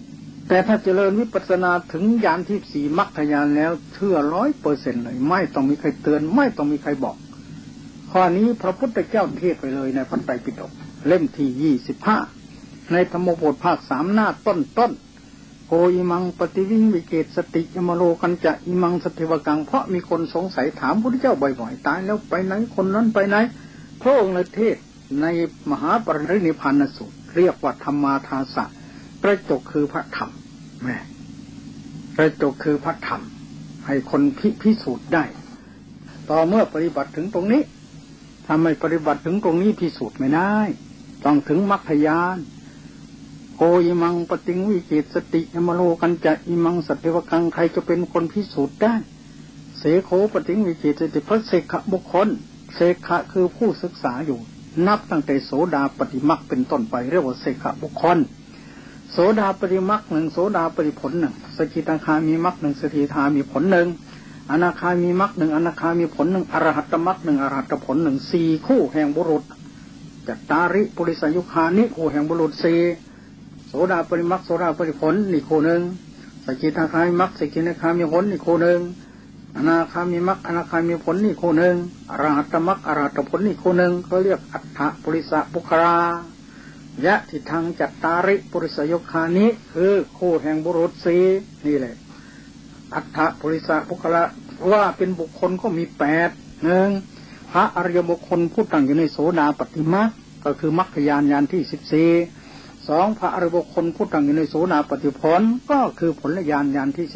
[SPEAKER 1] แต่ถ้าเจริญวิปัสสนาถึงญาณที่สี่มรรคญาณแล้วเชื่อ100%เลยไม่ต้องมีใครเตือนไม่ต้องมีใครบอกข้อนี้พระพุทธเจ้าเทศไปเลยในพระไตรปิฎกเล่มที่25ในธรรมบทภาค3หน้าต้นโกอิมังปฏิวิงวิเกตสติยมโลกันจะอิมังสติวกังเพราะมีคนสงสัยถามพระพุทธเจ้าบ่อยๆตายแล้วไปไหนคนนั้นไปไหนพระองค์เลยเทศในมหาปรินิพพานสูตรเรียกว่าธรรมาทาสะกระจกคือพระธรรมแม่กระจกคือพระธรรมให้คนพิสูจน์ได้ต่อเมื่อปฏิบัติถึงตรงนี้ถ้าไม่ปฏิบัติถึงตรงนี้พิสูจน์ไม่ได้ต้องถึงมรรคญาณโกอิมังปฏิงวิเกตสติยมโลกันจะอิมังสัตเทวกังใครจะเป็นคนพิสูจน์ได้เสโขปฏิงวิเกตสติพระเสขะบุคคลเสขะคือผู้ศึกษาอยู่นับตั้งแต่โสดาปฏิมรรคเป็นต้นไปเรียกว่าเสขะบุคคลโสดาปฏิมรรคหนึ่งโสดาปฏิผลหนึ่งสกิทาคามีมรรคหนึ่งสกิทามีผลหนึ่งอนาคามีมรรคหนึ่งอนาคามีผลหนึ่งอรหัตมรรคหนึ่งอรหัตผลหนึ่งสี่คู่แห่งบุรุษจัตตาริปุริสยุคานิคู่แห่งบุรุษสี่โสดาปฏิมรรคโสดาปฏิผลนี่คู่หนึ่งสกิทาคามีมรรคสกิทาคามีผลนี่คู่หนึ่งอนาคามีมรรคอนาคามีผลนี่คู่หนึ่งอรหัตมรรคอรหัตผลนี่คู่หนึ่งเขาเรียกอัฏฐปุริสบุคลายะทิทังจัตตาริปุริสยุคานิคือคู่แห่งบุรุษสี่นี่แหละอัฏฐปุริสบุคละว่าเป็นบุคคลก็มี8หนึ่งพระอริยบุคคลผู้ตั้งอยู่ในโสดาปฏิมรรคก็คือมรรคญาณญาณที่14 2พระอริยบุคคลผู้ตั้งอยู่ในโสดาปฏิผลก็คือผลญาณญาณที่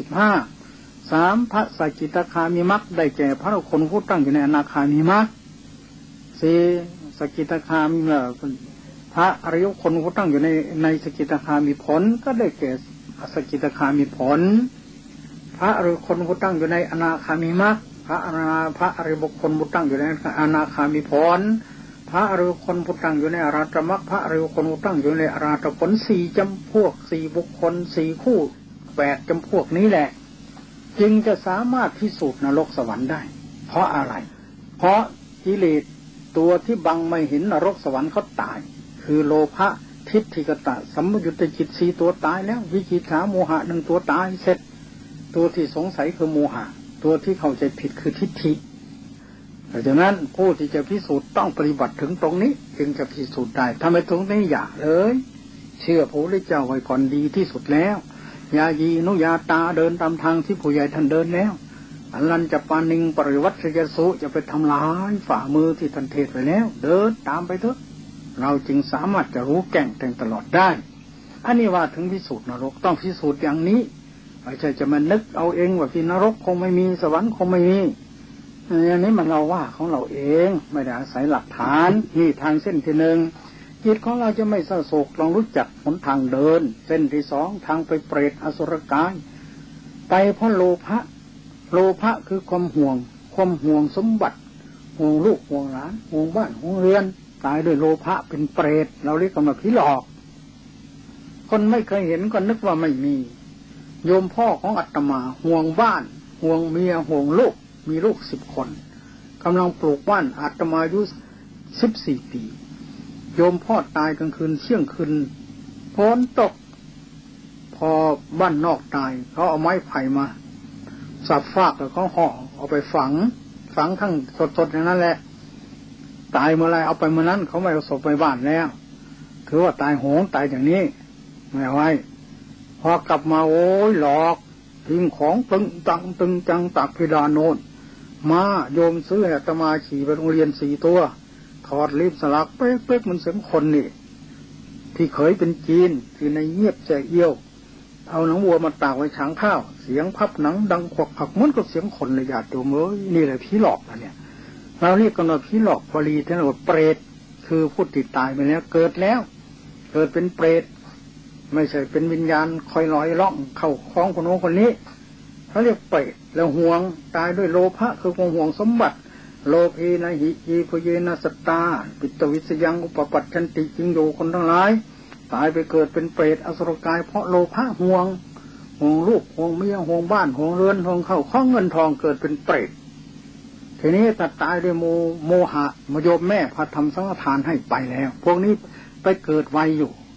[SPEAKER 1] 15 3พระสกิทาคามีมรรคได้แก่พระบุคคลผู้ตั้งอยู่ในอนาคามีมรรค4สกิทาคามีพระอริยบุคคลผู้ตั้งอยู่ในสกิทาคามีผลก็ได้แก่สกิทาคามีผลพระอริยบุคคลผู้ตั้งอยู่ในอนาคามีมรรคพระอริยบุคคลผู้ตั้งอยู่ในอนาคามีผลพระอริยบุคคลผู้ตั้งอยู่ในอรหัตมรรคพระอริยบุคคลผู้ตั้งอยู่ในอรหัตผล4จำพวก4บุคคล4คู่8จำพวกนี้แหละจึงจะสามารถพิสูจน์นรกสวรรค์ได้เพราะอะไรเพราะกิเลสตัวที่บังไม่เห็นนรกสวรรค์เขาตายคือโลภะทิฏฐิกตะสัมมยุตจิต4ตัวตายแล้ววิจิกิจฉาโมหะ1ตัวตายเสร็จตัวที่สงสัยคือโมหะตัวที่เข้าใจผิดคือทิฏฐิเพราะฉะนั้นผู้ที่จะพิสูจน์ต้องปฏิบัติถึงตรงนี้จึงจะพิสูจน์ได้ถ้าไม่ตรงนี้อย่าเลยเชื่อพระพุทธเจ้าไว้ก่อนดีที่สุดแล้วยายีนุยาตาเดินตามทางที่ผู้ใหญ่ท่านเดินแล้วอันลันจะปานิงปริวัติยสุจะไปทำลายฝ่ามือที่ท่านเทศไปแล้วเดินตามไปเถอะเราจึงสามารถจะรู้แก่งแต่งตลอดได้อันนี้ว่าถึงพิสูจน์นรกต้องพิสูจน์อย่างนี้ไม่ใช่จะมานึกเอาเองว่าที่นรกคงไม่มีสวรรค์คงไม่มีอย่างนี้มันเราว่าของเราเองไม่ได้อาศัยหลักฐานนี่ทางเส้นที่1จิตของเราจะไม่เศร้าโศกลองรู้จักหนทางเดินเส้นที่2ทางไปเปรตอสุรกายไปเพราะโลภะคือความห่วงสมบัติห่วงลูกห่วงหลานห่วงบ้านห่วงเรือนตายด้วยโลภะเป็นเปรตเราเรียกกันว่าผีหลอกคนไม่เคยเห็นก็นึกว่าไม่มีโยมพ่อของอาตมาห่วงบ้านห่วงเมียห่วงลูกมีลูก10 คนกำลังปลูกบ้านอาตมาอายุ14 ปีโยมพ่อตายกลางคืนเที่ยงคืนฝนตกพอบ้านนอกตายเขาเอาไม้ไผ่มาสับฟากแล้วเขาห่อเอาไปฝังทั้งสดๆอย่างนั้นแหละตายเมื่อไรเอาไปเมื่อนั้นเขาไม่เอาศพไปบ้านแล้วถือว่าตายโหงตายอย่างนี้ไม่เอาไว้พอกลับมาโอ้ยหลอกทิ้งของตึงจังตักพิดานโนนมาโยมซื้อให้อาตมาขี่ไปโรงเรียน4 ตัวถอดลิบสลักเป๊กมันเสียงคนนี่ที่เคยเป็นจีนคือในเงียบใจเอี้ยวเอาหนังวัวมาตากไว้ฉางข้าวเสียงพับหนังดังขวักผักเหมือนกับเสียงคนเลยญาติโยมเอ้ยนี่แหละผีหลอกนะเนี่ยเราเรียกกันว่าผีหลอกบาลีท่านว่าเปรตคือผู้ที่ตายไปแล้วเกิดเป็นเปรตไม่ใช่เป็นวิญญาณคอยลอยล่องเข้าคล้องคนโน้นคนนี้เขาเรียกเปรตแล้วห่วงตายด้วยโลภะคือความห่วงสมบัติโลภีนะหิยีพเยนะสตตาปิตวิสยังอุปปัชชันติจึงอยู่คนทั้งหลายตายไปเกิดเป็นเปรตอสุรกายเพราะโลภะห่วงลูกห่วงเมียห่วงบ้านห่วงเรือนห่วงเข้าข้องเงินทองเกิดเป็นเปรตทีนี้ตัดตายด้วยโมหะมโยมแม่พาทำสังฆทานให้ไปแล้วพวกนี้ไปเกิดไวอยู่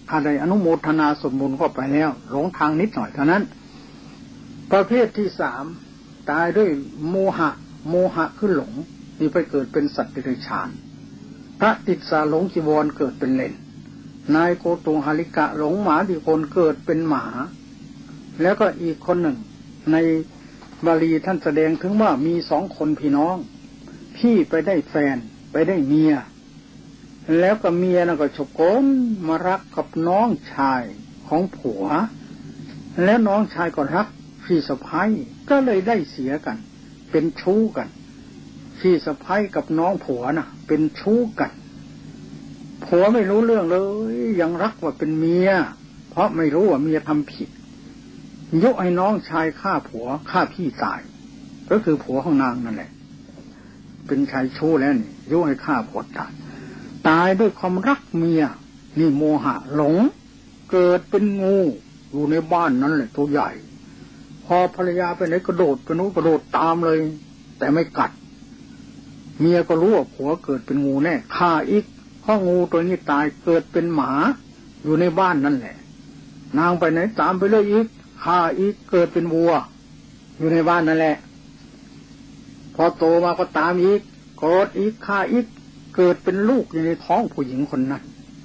[SPEAKER 1] ถ้าได้อนุโมทนาสมบูรณ์ก็ไปแล้วหลงทางนิดหน่อยเท่านั้นประเภทที่3ตายด้วยโมหะคือหลงนี่ไปเกิดเป็นสัตว์เดรัจฉานพระติสสาหลงจีวรเกิดเป็นเลนนายโกตุงหาริกะหลงหมาที่คนเกิดเป็นหมาแล้วก็อีกคนหนึ่งในบาลีท่านแสดงถึงว่ามี2 คนพี่น้องพี่ไปได้แฟนไปได้เมียแล้วก็เมียน่ะก็ฉกนมารักกับน้องชายของผัวแล้วน้องชายก็รักพี่สะใภ้ก็เลยได้เสียกันเป็นชู้กันพี่สะใภ้กับน้องผัวน่ะเป็นชู้กันผัวไม่รู้เรื่องเลยยังรักว่าเป็นเมียเพราะไม่รู้ว่าเมียทำผิดยกให้น้องชายฆ่าผัวฆ่าพี่ตายก็คือผัวของนางนั่นแหละเป็นชายชู้แล้วนี่ยกให้ฆ่าผัวตายด้วยความรักเมียนี่โมหะหลงเกิดเป็นงูอยู่ในบ้านนั่นแหละตัวใหญ่พอภรรยาไปไหนกระโดดไปนู้นกระโดดตามเลยแต่ไม่กัดเมียก็รู้ว่าผัวเกิดเป็นงูแน่ฆ่าอีกเพราะงูตัวนี้ตายเกิดเป็นหมาอยู่ในบ้านนั่นแหละนางไปไหนตามไปเลยอีกฆ่าอีกเกิดเป็นวัวอยู่ในบ้านนั่นแหละพอโตมาก็ตามอีกโกรธอีกฆ่าอีกเกิดเป็นลูกอยู่ในท้องผู้หญิงคนนั้น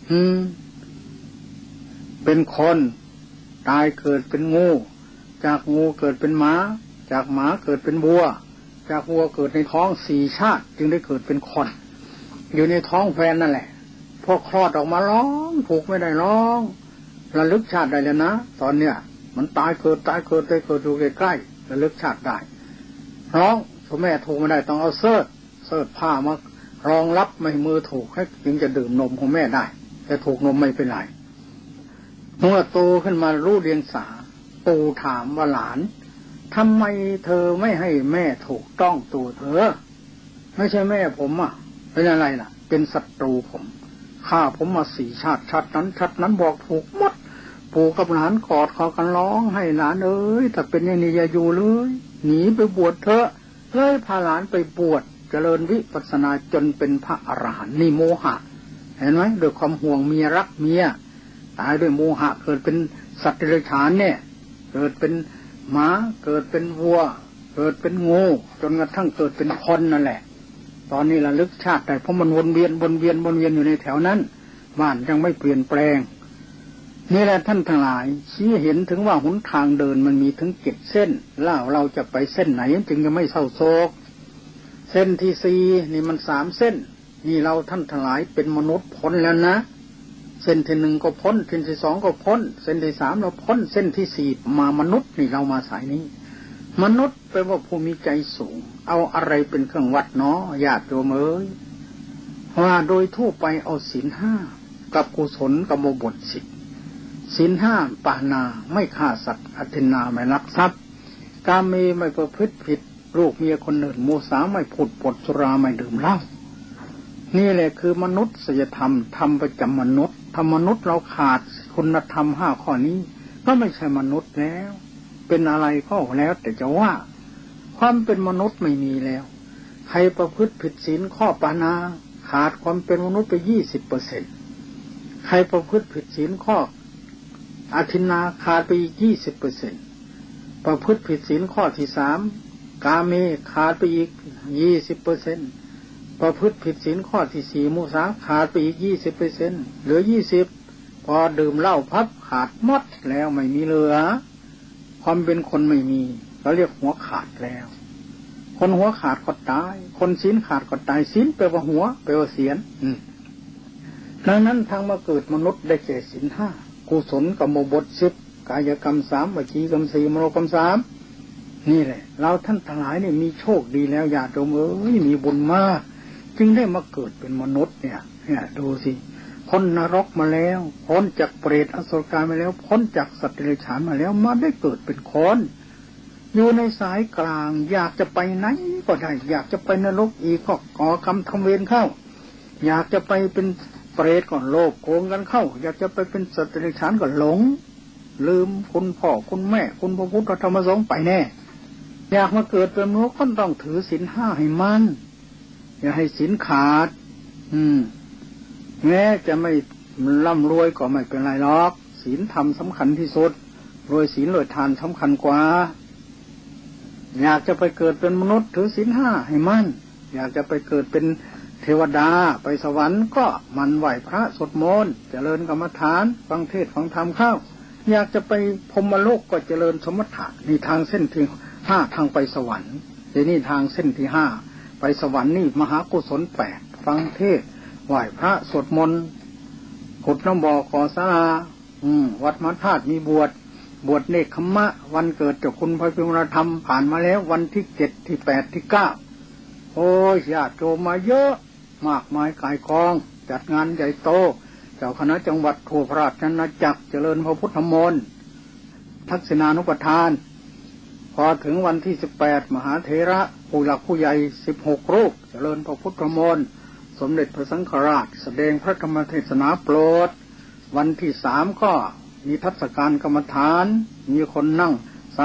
[SPEAKER 1] เป็นคนตายเกิดเป็นงูจากงูเกิดเป็นหมาจากหมาเกิดเป็นวัวจากวัวเกิดในท้อง4 ชาติจึงได้เกิดเป็นคนอยู่ในท้องแฟนนั่นแหละพอคลอดออกมาร้องผูกไม่ได้ร้องระลึกชาติได้แล้วนะตอนเนี้ยมันตายเกิดได้เกิดอยู่ใกล้ๆระลึกชาติได้ร้องพ่อแม่ถูกไม่ได้ต้องเอาเสิร์ชผ้ามารองรับไม่มือถูกให้จึงจะดื่มนมของแม่ได้แต่ถูกนมไม่เป็นไรเมื่อโตขึ้นมารู้เรียนสาปู่ถามว่าหลานทำไมเธอไม่ให้แม่ถูกต้องตัวเธอไม่ใช่แม่ผมอ่ะเป็นอะไรล่ะเป็นศัตรูผมฆ่าผมมา4 ชาติชาตินั้นบอกถูกหมดปู่กับหลานกอดคอกันร้องให้หลานเอ้ยแต่เป็นอย่างนี้อย่าอยู่เลยหนีไปบวชเถอะเลยพาหลานไปบวชเจริญวิปัสสนาจนเป็นพระอรหันต์นี่โมหะเห็นไหมด้วยความห่วงเมียรักเมียตายด้วยโมหะเกิดเป็นสัตว์เดรัจฉานเนี่ยเกิดเป็นหมาเกิดเป็นวัวเกิดเป็นงูจนกระทั่งเกิดเป็นคนนั่นแหละตอนนี้ระลึกชาติได้เพราะมันวนเวียนอยู่ในแถวนั้นบ้านยังไม่เปลี่ยนแปลงนี่แหละท่านทั้งหลายชี้เห็นถึงว่าหนทางเดินมันมีถึง7 เส้นแล้วเราจะไปเส้นไหนจึงจะไม่เศร้าโศกเส้นที่4นี่มัน3 เส้นนี่เราท่านทั้งหลายเป็นมนุษย์พ้นแล้วนะเส้นที่1ก็พ้นเส้นที่2ก็พ้นเส้นที่3เราพ้นเส้นที่4มามนุษย์นี่เรามาสายนี้มนุษย์แปลว่าผู้มีใจสูงเอาอะไรเป็นเครื่องวัดเนาะญาติโยมเอ้ยว่าโดยทั่วไปเอาศีล 5กับกุศลกรรมบท10ศีล 5ปานาไม่ฆ่าสัตว์อทินนาไม่ลักทรัพย์กาเมไม่ประพฤติผิดลูกเมียคนอื่นโมสาไม่พูดปดสุราไม่ดื่มเหล้านี่แหละคือมนุษยธรรมธรรมประจำมนุษย์ถ้ามนุษย์เราขาดคุณธรรม5 ข้อนี้ก็ไม่ใช่มนุษย์แล้วเป็นอะไรก็แล้วแต่จะว่าความเป็นมนุษย์ไม่มีแล้วใครประพฤติผิดศีลข้อปานาขาดความเป็นมนุษย์ไป 20% ใครประพฤติผิดศีลข้ออทินนาขาดไปอีก 20% ประพฤติผิดศีลข้อที่3กาเมขาดไปอีก 20%ประพฤติผิดศีลข้อที่4มุสาขาดไปอีก 20% เหลือ 20พอดื่มเหล้าพับขาดหมดแล้วไม่มีเหลือความเป็นคนไม่มีเราเรียกหัวขาดแล้วคนหัวขาดก็ตายคนศีลขาดก็ตายศีลแปลว่าหัวแปลว่าเสียนดังนั้นทางมาเกิดมนุษย์ได้แก่ศีล 5กุศลกรรมบท10กายกรรม3วจีกรรม4มโนกรรม3นี่แหละเราท่านทั้งหลายนี่มีโชคดีแล้วญาติโยมเอ้ยมีบุญมากจึงได้มาเกิดเป็นมนุษย์เนี่ยดูสิพ้นนรกมาแล้วพ้นจากเปรตอสุรกายมาแล้วพ้นจากสัตว์เดรัจฉานมาแล้วมาได้เกิดเป็นคนอยู่ในสายกลางอยากจะไปไหนก็ได้อยากจะไปนรกอีกก็ก่อกรรมทำเวรเข้าอยากจะไปเป็นเปรตก็โลภโกงกันเข้าอยากจะไปเป็นสัตว์เดรัจฉานก็หลงลืมคุณพ่อคุณแม่คุณพระพุทธธรรมสงฆ์ไปแน่อยากมาเกิดเป็นมนุษย์ก็ต้องถือศีล 5ให้มั่นอย่าให้ศีลขาดแม้จะไม่มันร่ำรวยก็ไม่เป็นไรหรอกศีลธรรมสำคัญที่สุดรวยศีลรวยทานสำคัญกว่าอยากจะไปเกิดเป็นมนุษย์ถือศีลห้าให้มั่นอยากจะไปเกิดเป็นเทวดาไปสวรรค์ก็มันไหวพระสวดมนต์เจริญกรรมฐานฟังเทศน์ฟังธรรมเข้าอยากจะไปพรหมโลกก็เจริญสมถะนี่ทางเส้นที่ห้าทางไปสวรรค์นี่ทางเส้นที่ห้าไปสวรรค์นี่มหากุศล8ฟังเทศน์ไหว้พระสวดมนต์ขุดน้ำบ่อก่อศาลาวัดมหาธาตุมีบวชเนกขมะวันเกิดเจ้าคุณพระพิมรธรรมผ่านมาแล้ววันที่7ที่8ที่9โอ้ยญาติโยมมาเยอะมากมายกายกองจัดงานใหญ่โตเจ้าคณะจังหวัดทั่วพระราชอาณาจักรเจริญพระพุทธมนต์ทักษิณานุปทานพอถึงวันที่18มหาเถระผู้หลักผู้ใหญ่16รูปเจริญพระพุทธมนต์สมเด็จพระสังฆราชแสดงพระธรรมเทศนาโปรดวันที่3ก็มีทัศการกรรมฐานมีคนนั่ง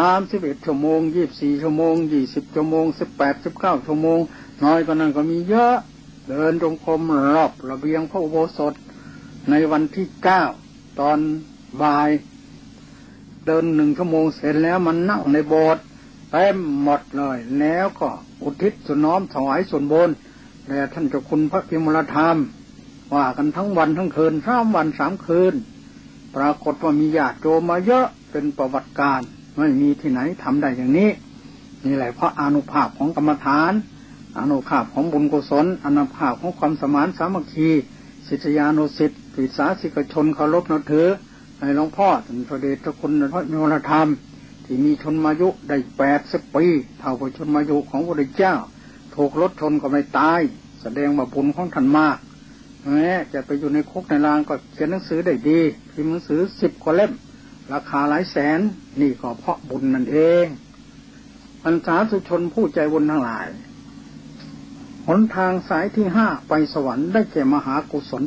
[SPEAKER 1] 31ชั่วโมง24ชั่วโมง20ชั่วโมง18 19ชั่วโมงน้อยกว่านั้นก็มีเยอะเดินจงกรมรอบระเบียงพระอุโบสถในวันที่9ตอนบ่ายเดิน1ชั่วโมงเสร็จแล้วมันนั่งในโบสถ์เต็มหมดเลยแล้วก็อุทิศส่วนน้อมถวายส่วนบุญแด่ท่านเจ้าคุณพระพิมลธรรมว่ากันทั้งวันทั้งคืน3 วัน3 คืนปรากฏว่ามีญาติโยมมาเยอะเป็นประวัติการไม่มีที่ไหนทำได้อย่างนี้นี่แหละเพราะอานุภาพของกรรมฐานอานุภาพของบุญกุศลอานุภาพของความสมานสามัคคีศิษยานุศิษย์ศิษยาศิกชนเคารพนับถือในหลวงพ่อท่านพระเดชพระคุณพระพิมลธรรมที่มีชนมายุได้80 ปีเท่ากับชนมายุของพระพุทธเจ้าถูกรถชนก็ไม่ตายแสดงว่าบุญของท่านมากแม้จะไปอยู่ในคุกในรางก็เขียนหนังสือได้ดีพิมพ์หนังสือ10 กว่าเล่มราคาหลายแสนนี่ก็เพราะบุญนั่นเองพรรษาสุชนผู้ใจบุญทั้งหลายหนทางสายที่5ไปสวรรค์ได้แก่มหากุศล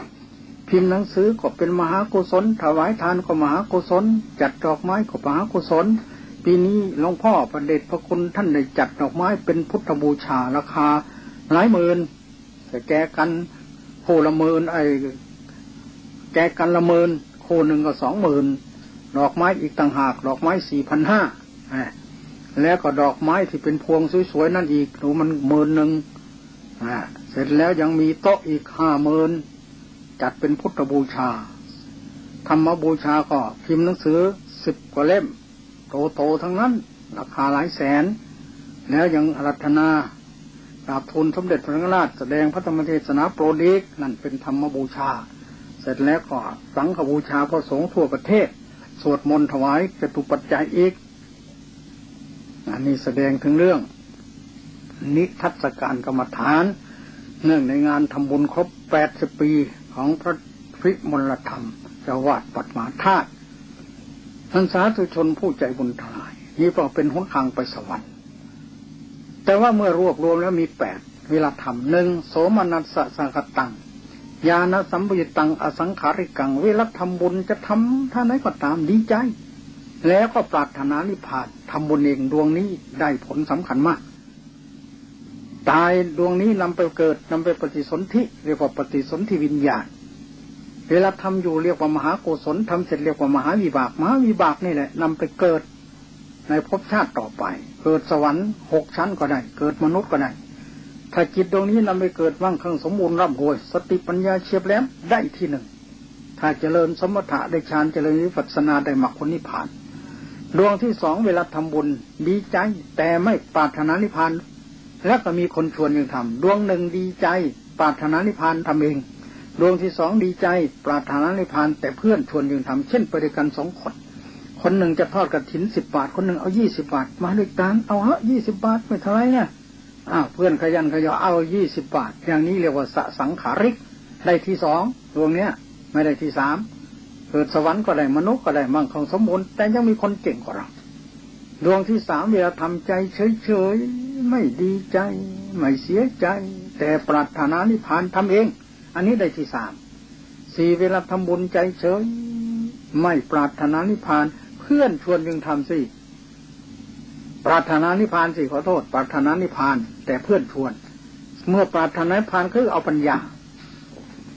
[SPEAKER 1] 8พิมพ์หนังสือก็เป็นมหากุศลถวายทานก็มหากุศลจัดดอกไม้ก็มหากุศลปีนี้หลวงพ่อพระเดชพระคุณท่านได้จัดดอกไม้เป็นพุทธบูชาราคาหลายหมื่นแต่แกกันคู่ละหมื่นแกกันละหมื่นคู่หนึ่งก็20,000ดอกไม้อีกต่างหากดอกไม้4,500แล้วก็ดอกไม้ที่เป็นพวงสวยๆนั่นอีกดูมัน10,000เสร็จแล้วยังมีโต๊ะอีก50,000จัดเป็นพุทธบูชาธรรมบูชาก็พิมพ์หนังสือ10 กว่าเล่มโตๆทั้งนั้นราคาหลายแสนแล้วยังอาราธนากราบทูลสมเด็จพระสังฆราชแสดงพระธรรมเทศนาโปรดอีกนั่นเป็นธรรมบูชาเสร็จแล้วก็สังฆบูชาพระสงฆ์ทั่วประเทศสวดมนต์ถวายจตุปัจจัยอีกอันนี้แสดงถึงเรื่องนิทัศการกรรมฐานเนื่องในงานทำบุญครบ80 ปีของพระพิมลธรรมเจ้าวาดวัดมหาธาตุท่านสาธุชนผู้ใจบุญทั้งหลายนี่ก็เป็นหนทางไปสวรรค์แต่ว่าเมื่อรวบรวมแล้วมี8เวลาทำ1โสมนัสสะสังคตังญาณสัมปยุตตังอสังขาริกังเวลาทำบุญจะทำท่าไหนก็ตามดีใจแล้วก็ปรารถนานิพพานทำบุญเองดวงนี้ได้ผลสำคัญมากตายดวงนี้นำไปเกิดนำไปปฏิสนธิเรียกว่าปฏิสนธิวิญญาณเวลาทำอยู่เรียกว่ามหากุศลทำเสร็จเรียกว่ามหาวิบากมหาวิบากนี่แหละนำไปเกิดในภพชาติต่อไปเกิดสวรรค์6 ชั้นก็ได้เกิดมนุษย์ก็ได้ถ้าจิตดวงนี้นำไปเกิดมั่งคั่งสมบูรณ์ร่ำรวยสติปัญญาเฉียบแหลมได้ที่1ถ้าเจริญสมถะได้ฌานเจริญวิปัสสนาได้มรรคผลนิพพานดวงที่2เวลาทำบุญดีใจแต่ไม่ปรารถนานิพพานแล้วก็มีคนชวนยังทำดวง1ดีใจปรารถนานิพพานทำเองดวงที่2ดีใจปรารถนานิพพานแต่เพื่อนชวนยังทำเช่นไปด้วยกัน2 คนหนึ่งจะทอดกฐิน10 บาทคนหนึ่งเอา20 บาทมาด้วยกันเอา20 บาทไม่เท่าไรเนี่ยเพื่อนขยันขยอเอา20 บาทอย่างนี้เรียกว่าสสังขาริกได้ที่2ดวงเนี้ยไม่ได้ที่3เกิดสวรรค์ก็ได้มนุษย์ก็ได้มั่งคั่งสมบูรณ์แต่ยังมีคนเก่งกว่าเราดวงที่3เวลาทำใจเฉยๆไม่ดีใจไม่เสียใจแต่ปรารถนานิพพานทำเองอันนี้ได้ที่4เวลาทำบุญใจเฉยไม่ปรารถนานิพพานเพื่อนชวนยังทำสิปรารถนานิพพานสิขอโทษปรารถนานิพพานแต่เพื่อนชวนเมื่อปรารถนานิพพานคือเอาปัญญา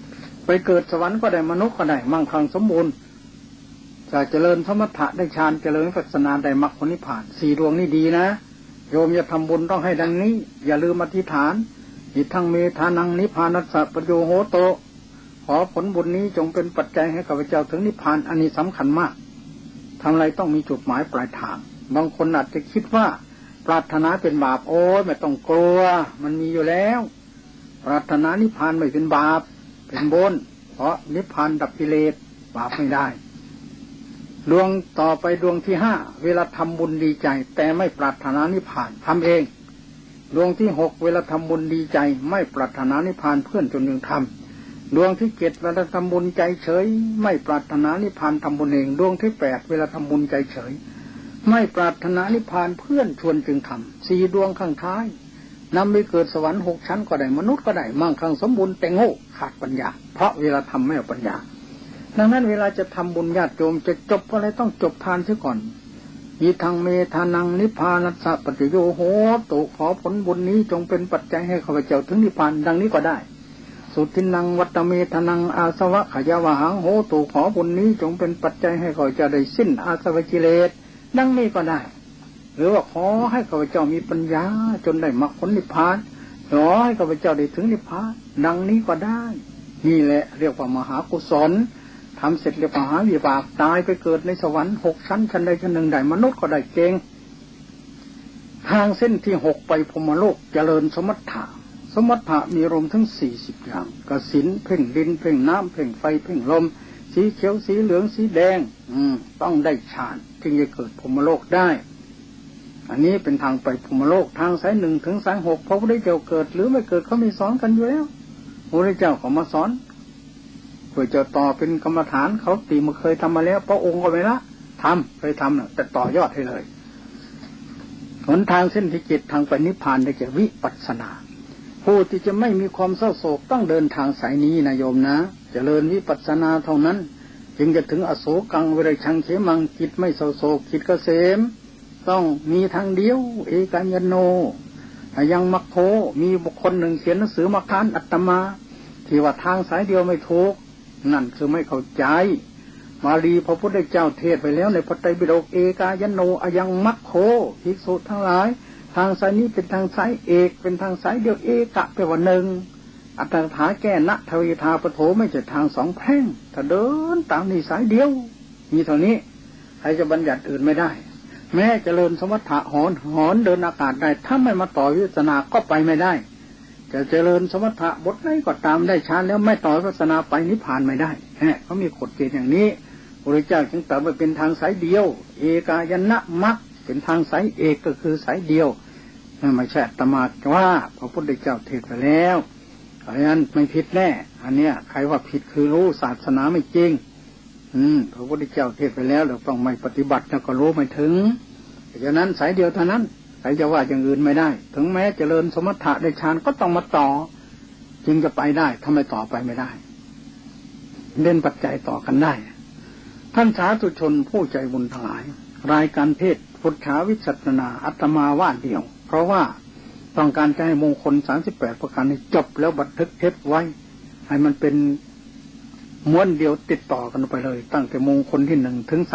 [SPEAKER 1] ไปเกิดสวรรค์ก็ได้มนุษย์ก็ได้มั่งคั่งสมบูรณ์จะเจริญสมถะได้ฌานเจริญวิปัสสนาได้มรรคผลนิพพาน4ดวงนี่ดีนะโยมจะทำบุญต้องให้ดังนี้อย่าลืมอธิษฐานอิทังเมธานังนิพพานัสสะปโยโหโตขอผลบุญนี้จงเป็นปัจจัยให้ข้าพเจ้าถึงนิพพานอันนี้สำคัญมากทำอะไรต้องมีจุดหมายปลายทางบางคนอาจจะคิดว่าปรารถนาเป็นบาปโอ้ยไม่ต้องกลัวมันมีอยู่แล้วปรารถนานิพพานไม่เป็นบาปเป็นบุญเพราะนิพพานดับกิเลสบาปไม่ได้ดวงต่อไปดวงที่5เวลาทำบุญดีใจแต่ไม่ปรารถนานิพพานทำเองดวงที่6เวลาทำบุญดีใจไม่ปรารถนานิพพานเพื่อนจนยังทำดวงที่7เวลาทำบุญใจเฉยไม่ปรารถนานิพพานทำบุญเองดวงที่8เวลาทำบุญใจเฉยไม่ปรารถนานิพพานเพื่อนชวนจึงทำ4ดวงข้างท้ายนำไปเกิดสวรรค์6ชั้นก็ได้มนุษย์ก็ได้มั่งคั่งสมบูรณ์แต่โง่ขาดปัญญาเพราะเวลาทำไม่เอาปัญญาดังนั้นเวลาจะทำบุญญาติโยมจะจบอะไรต้องจบทานเสียก่อนอิทังเมธานังนิพพานัสสะปฏิโยโหตุขอผลบุญนี้จงเป็นปัจจัยให้ข้าพเจ้าถึงนิพพานดังนี้ก็ได้สุทินังวัตเมธานังอาสวะขยาวหังโหตุขอบุญนี้จงเป็นปัจจัยให้ข้าพเจ้าได้สิ้นอาสวะกิเลสดังนี้ก็ได้หรือว่าขอให้ข้าพเจ้ามีปัญญาจนได้มรรคผลนิพพานขอให้ข้าพเจ้าได้ถึงนิพพานดังนี้ก็ได้นี่แหละเรียกว่ามหากุศลทำเสร็จเรียบหาวิบากตายไปเกิดในสวรรค์6ชั้นชั้นใดชั้นหนึ่งได้มนุษย์ก็ได้เก่งทางเส้นที่6ไปพรหมโลกเจริญสมถะสมถะมีรมทั้ง40อย่างกสิณเพ่งดินเพ่งน้ำเพ่งไฟเพ่งลมสีเขียวสีเหลืองสีแดงต้องได้ฌานจึงจะเกิดพรหมโลกได้อันนี้เป็นทางไปพรหมโลกทางสาย1ถึงสาย6พระพุทธเจ้าเกิดหรือไม่เกิดเขามีสอนกันอยู่แล้วพระพุทธเจ้าเขามาสอนเพื่อจะต่อเป็นกรรมฐานเขาตีมาเคยทำมาแล้วพระองค์ก็ไม่ละเคยทำนะแต่ต่อยอดให้เลยหนทางเส้นที่7ทางไปนิพพานได้แก่วิปัสสนาผู้ที่จะไม่มีความเศร้าโศกต้องเดินทางสายนี้นะโยมนะเจริญวิปัสสนาเท่านั้นจึงจะถึงอโศกังวิริชังเขมังจิตไม่เศร้าโศกจิตเกษมต้องมีทางเดียวเอกัญญโนยังมัคโคมีบุคคลหนึ่งเขียนหนังสือมาค้านอัตมาที่ว่าทางสายเดียวไม่ถูกนั่นคือไม่เข้าใจมาลีพระพุทธเจ้าเทศไปแล้วในพระไตรปิฎกเอกายโนยังมัคโคภิกษุทั้งหลายทางสายนี้เป็นทางสายเอกเป็นทางสายเดียวเอกะแปลว่าหนึ่งอัตถาแก้ณทวิทาปโถไม่ใช่ทางสองแพร่งถ้าเดินตามนี่สายเดียวมีเท่านี้ใครจะบัญญัติอื่นไม่ได้แม้เจริญสมถะหอนเดินอากาศได้ถ้าไม่มาต่อวิปัสสนาก็ไปไม่ได้จะเจริญสมถะบทไหนก็ตามได้ฌานแล้วไม่ต่อวิปัสสนาไปนิพพานไม่ได้เขามีกฎเกณฑ์อย่างนี้พระพุทธเจ้าจึงตรัสว่าเป็นทางสายเดียวเอกายนะมรรคเป็นทางสายเอกก็คือสายเดียวไม่ใช่อาตมาว่าพระพุทธเจ้าเทศไปแล้วเพราะฉะนั้นไม่ผิดแน่อันเนี้ยใครว่าผิดคือรู้ศาสนาไม่จริงพระพุทธเจ้าเทศไปแล้วเราต้องไม่ปฏิบัติแล้วก็รู้ไม่ถึงฉะนั้นสายเดียวเท่านั้นใครจะว่าอย่างอื่นไม่ได้ถึงแม้เจริญสมถะได้ฌานก็ต้องมาต่อจึงจะไปได้ถ้าไม่ต่อไปไม่ได้เล่นปัจจัยต่อกันได้ท่านสาธุชนผู้ใจบุญทั้งหลายรายการเทศพุทธาวิสัชนาอาตมาว่าเดียวเพราะว่าต้องการจะให้มงคล38ประการนี้จบแล้วบันทึกเทปไว้ให้มันเป็นม้วนเดียวติดต่อกันไปเลยตั้งแต่มงคลที่1ถึง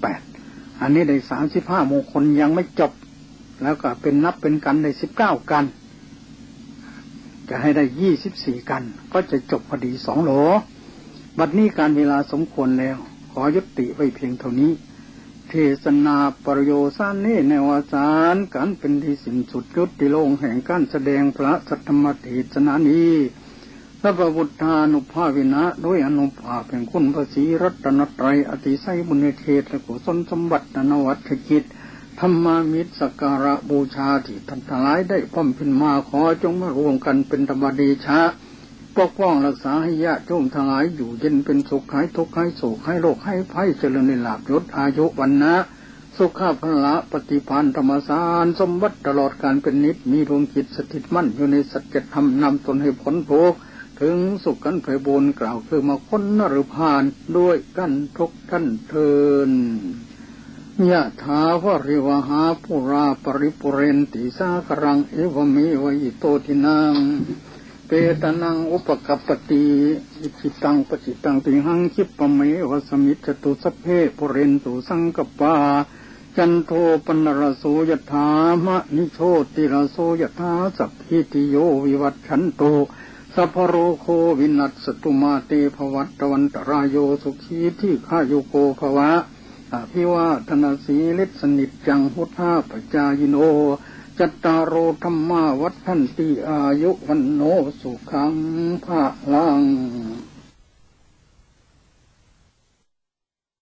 [SPEAKER 1] 38อันนี้ได้35มงคลยังไม่จบแล้วก็เป็นนับเป็นกันได้19กันจะให้ได้24กันก็จะจบพอดี2โหลบัดนี้การเวลาสมควรแล้วขอยุติไว้เพียงเท่านี้เทศนาปรโยสานนี้ในวสารการเป็นที่สิ้นสุดยุติโลงแห่งการแสดงพระสัทธรรมเทศนานี้พระพุทธานุภาเวนะด้วยอนุภาพแห่งคุณพระศรีรัตนตรัยอติไสยบุญเทศและกุศลสมบัตินวัตกิจธรรมามิตรสักการะบูชาที่ท่านทั้งหลายได้พร้อมเป็นมาขอจงมารวมกันเป็นธรรมเดชะปกป้องรักษาให้ญาติโยมทั้งหลายอยู่เย็นเป็นสุขหายทุกข์หายโศกให้โรคให้ภัยเจริญในลาภยศอายุวรรณะสุขภละปฏิภาณธรรมสารสมบัติตลอดการเป็นนิจมีดวงจิตสถิตมั่นอยู่ในสัจธรรมนำตนให้พ้นทุกข์ถึงสุขกันไพบูลย์กล่าวคือมาพ้นนรพานด้วยกันทุกท่านเทินยะถาวะริวหาปุราปริปุเรนติสากรังเอวเมวะอิโตทินังเปตนังอุปกัปปติอิจิตังปจิตังติหังคิปะเมวะสมิจจตุสัพเพปุเรนตุสังกปาจันโทปนรโสยถามะนิโชติรโสยถาสัพพิติโยวิวัชชันโตสัพพโรโควินัสสตุมาเตภวัตวันตรายโยสุขีที่ข้าโยโกภวะอภิวาทนาสีลิสนิจจังพุทธาปจายโนจัตตารโอธรรมาวัฏันติอายุวันโนสุขังภะลัง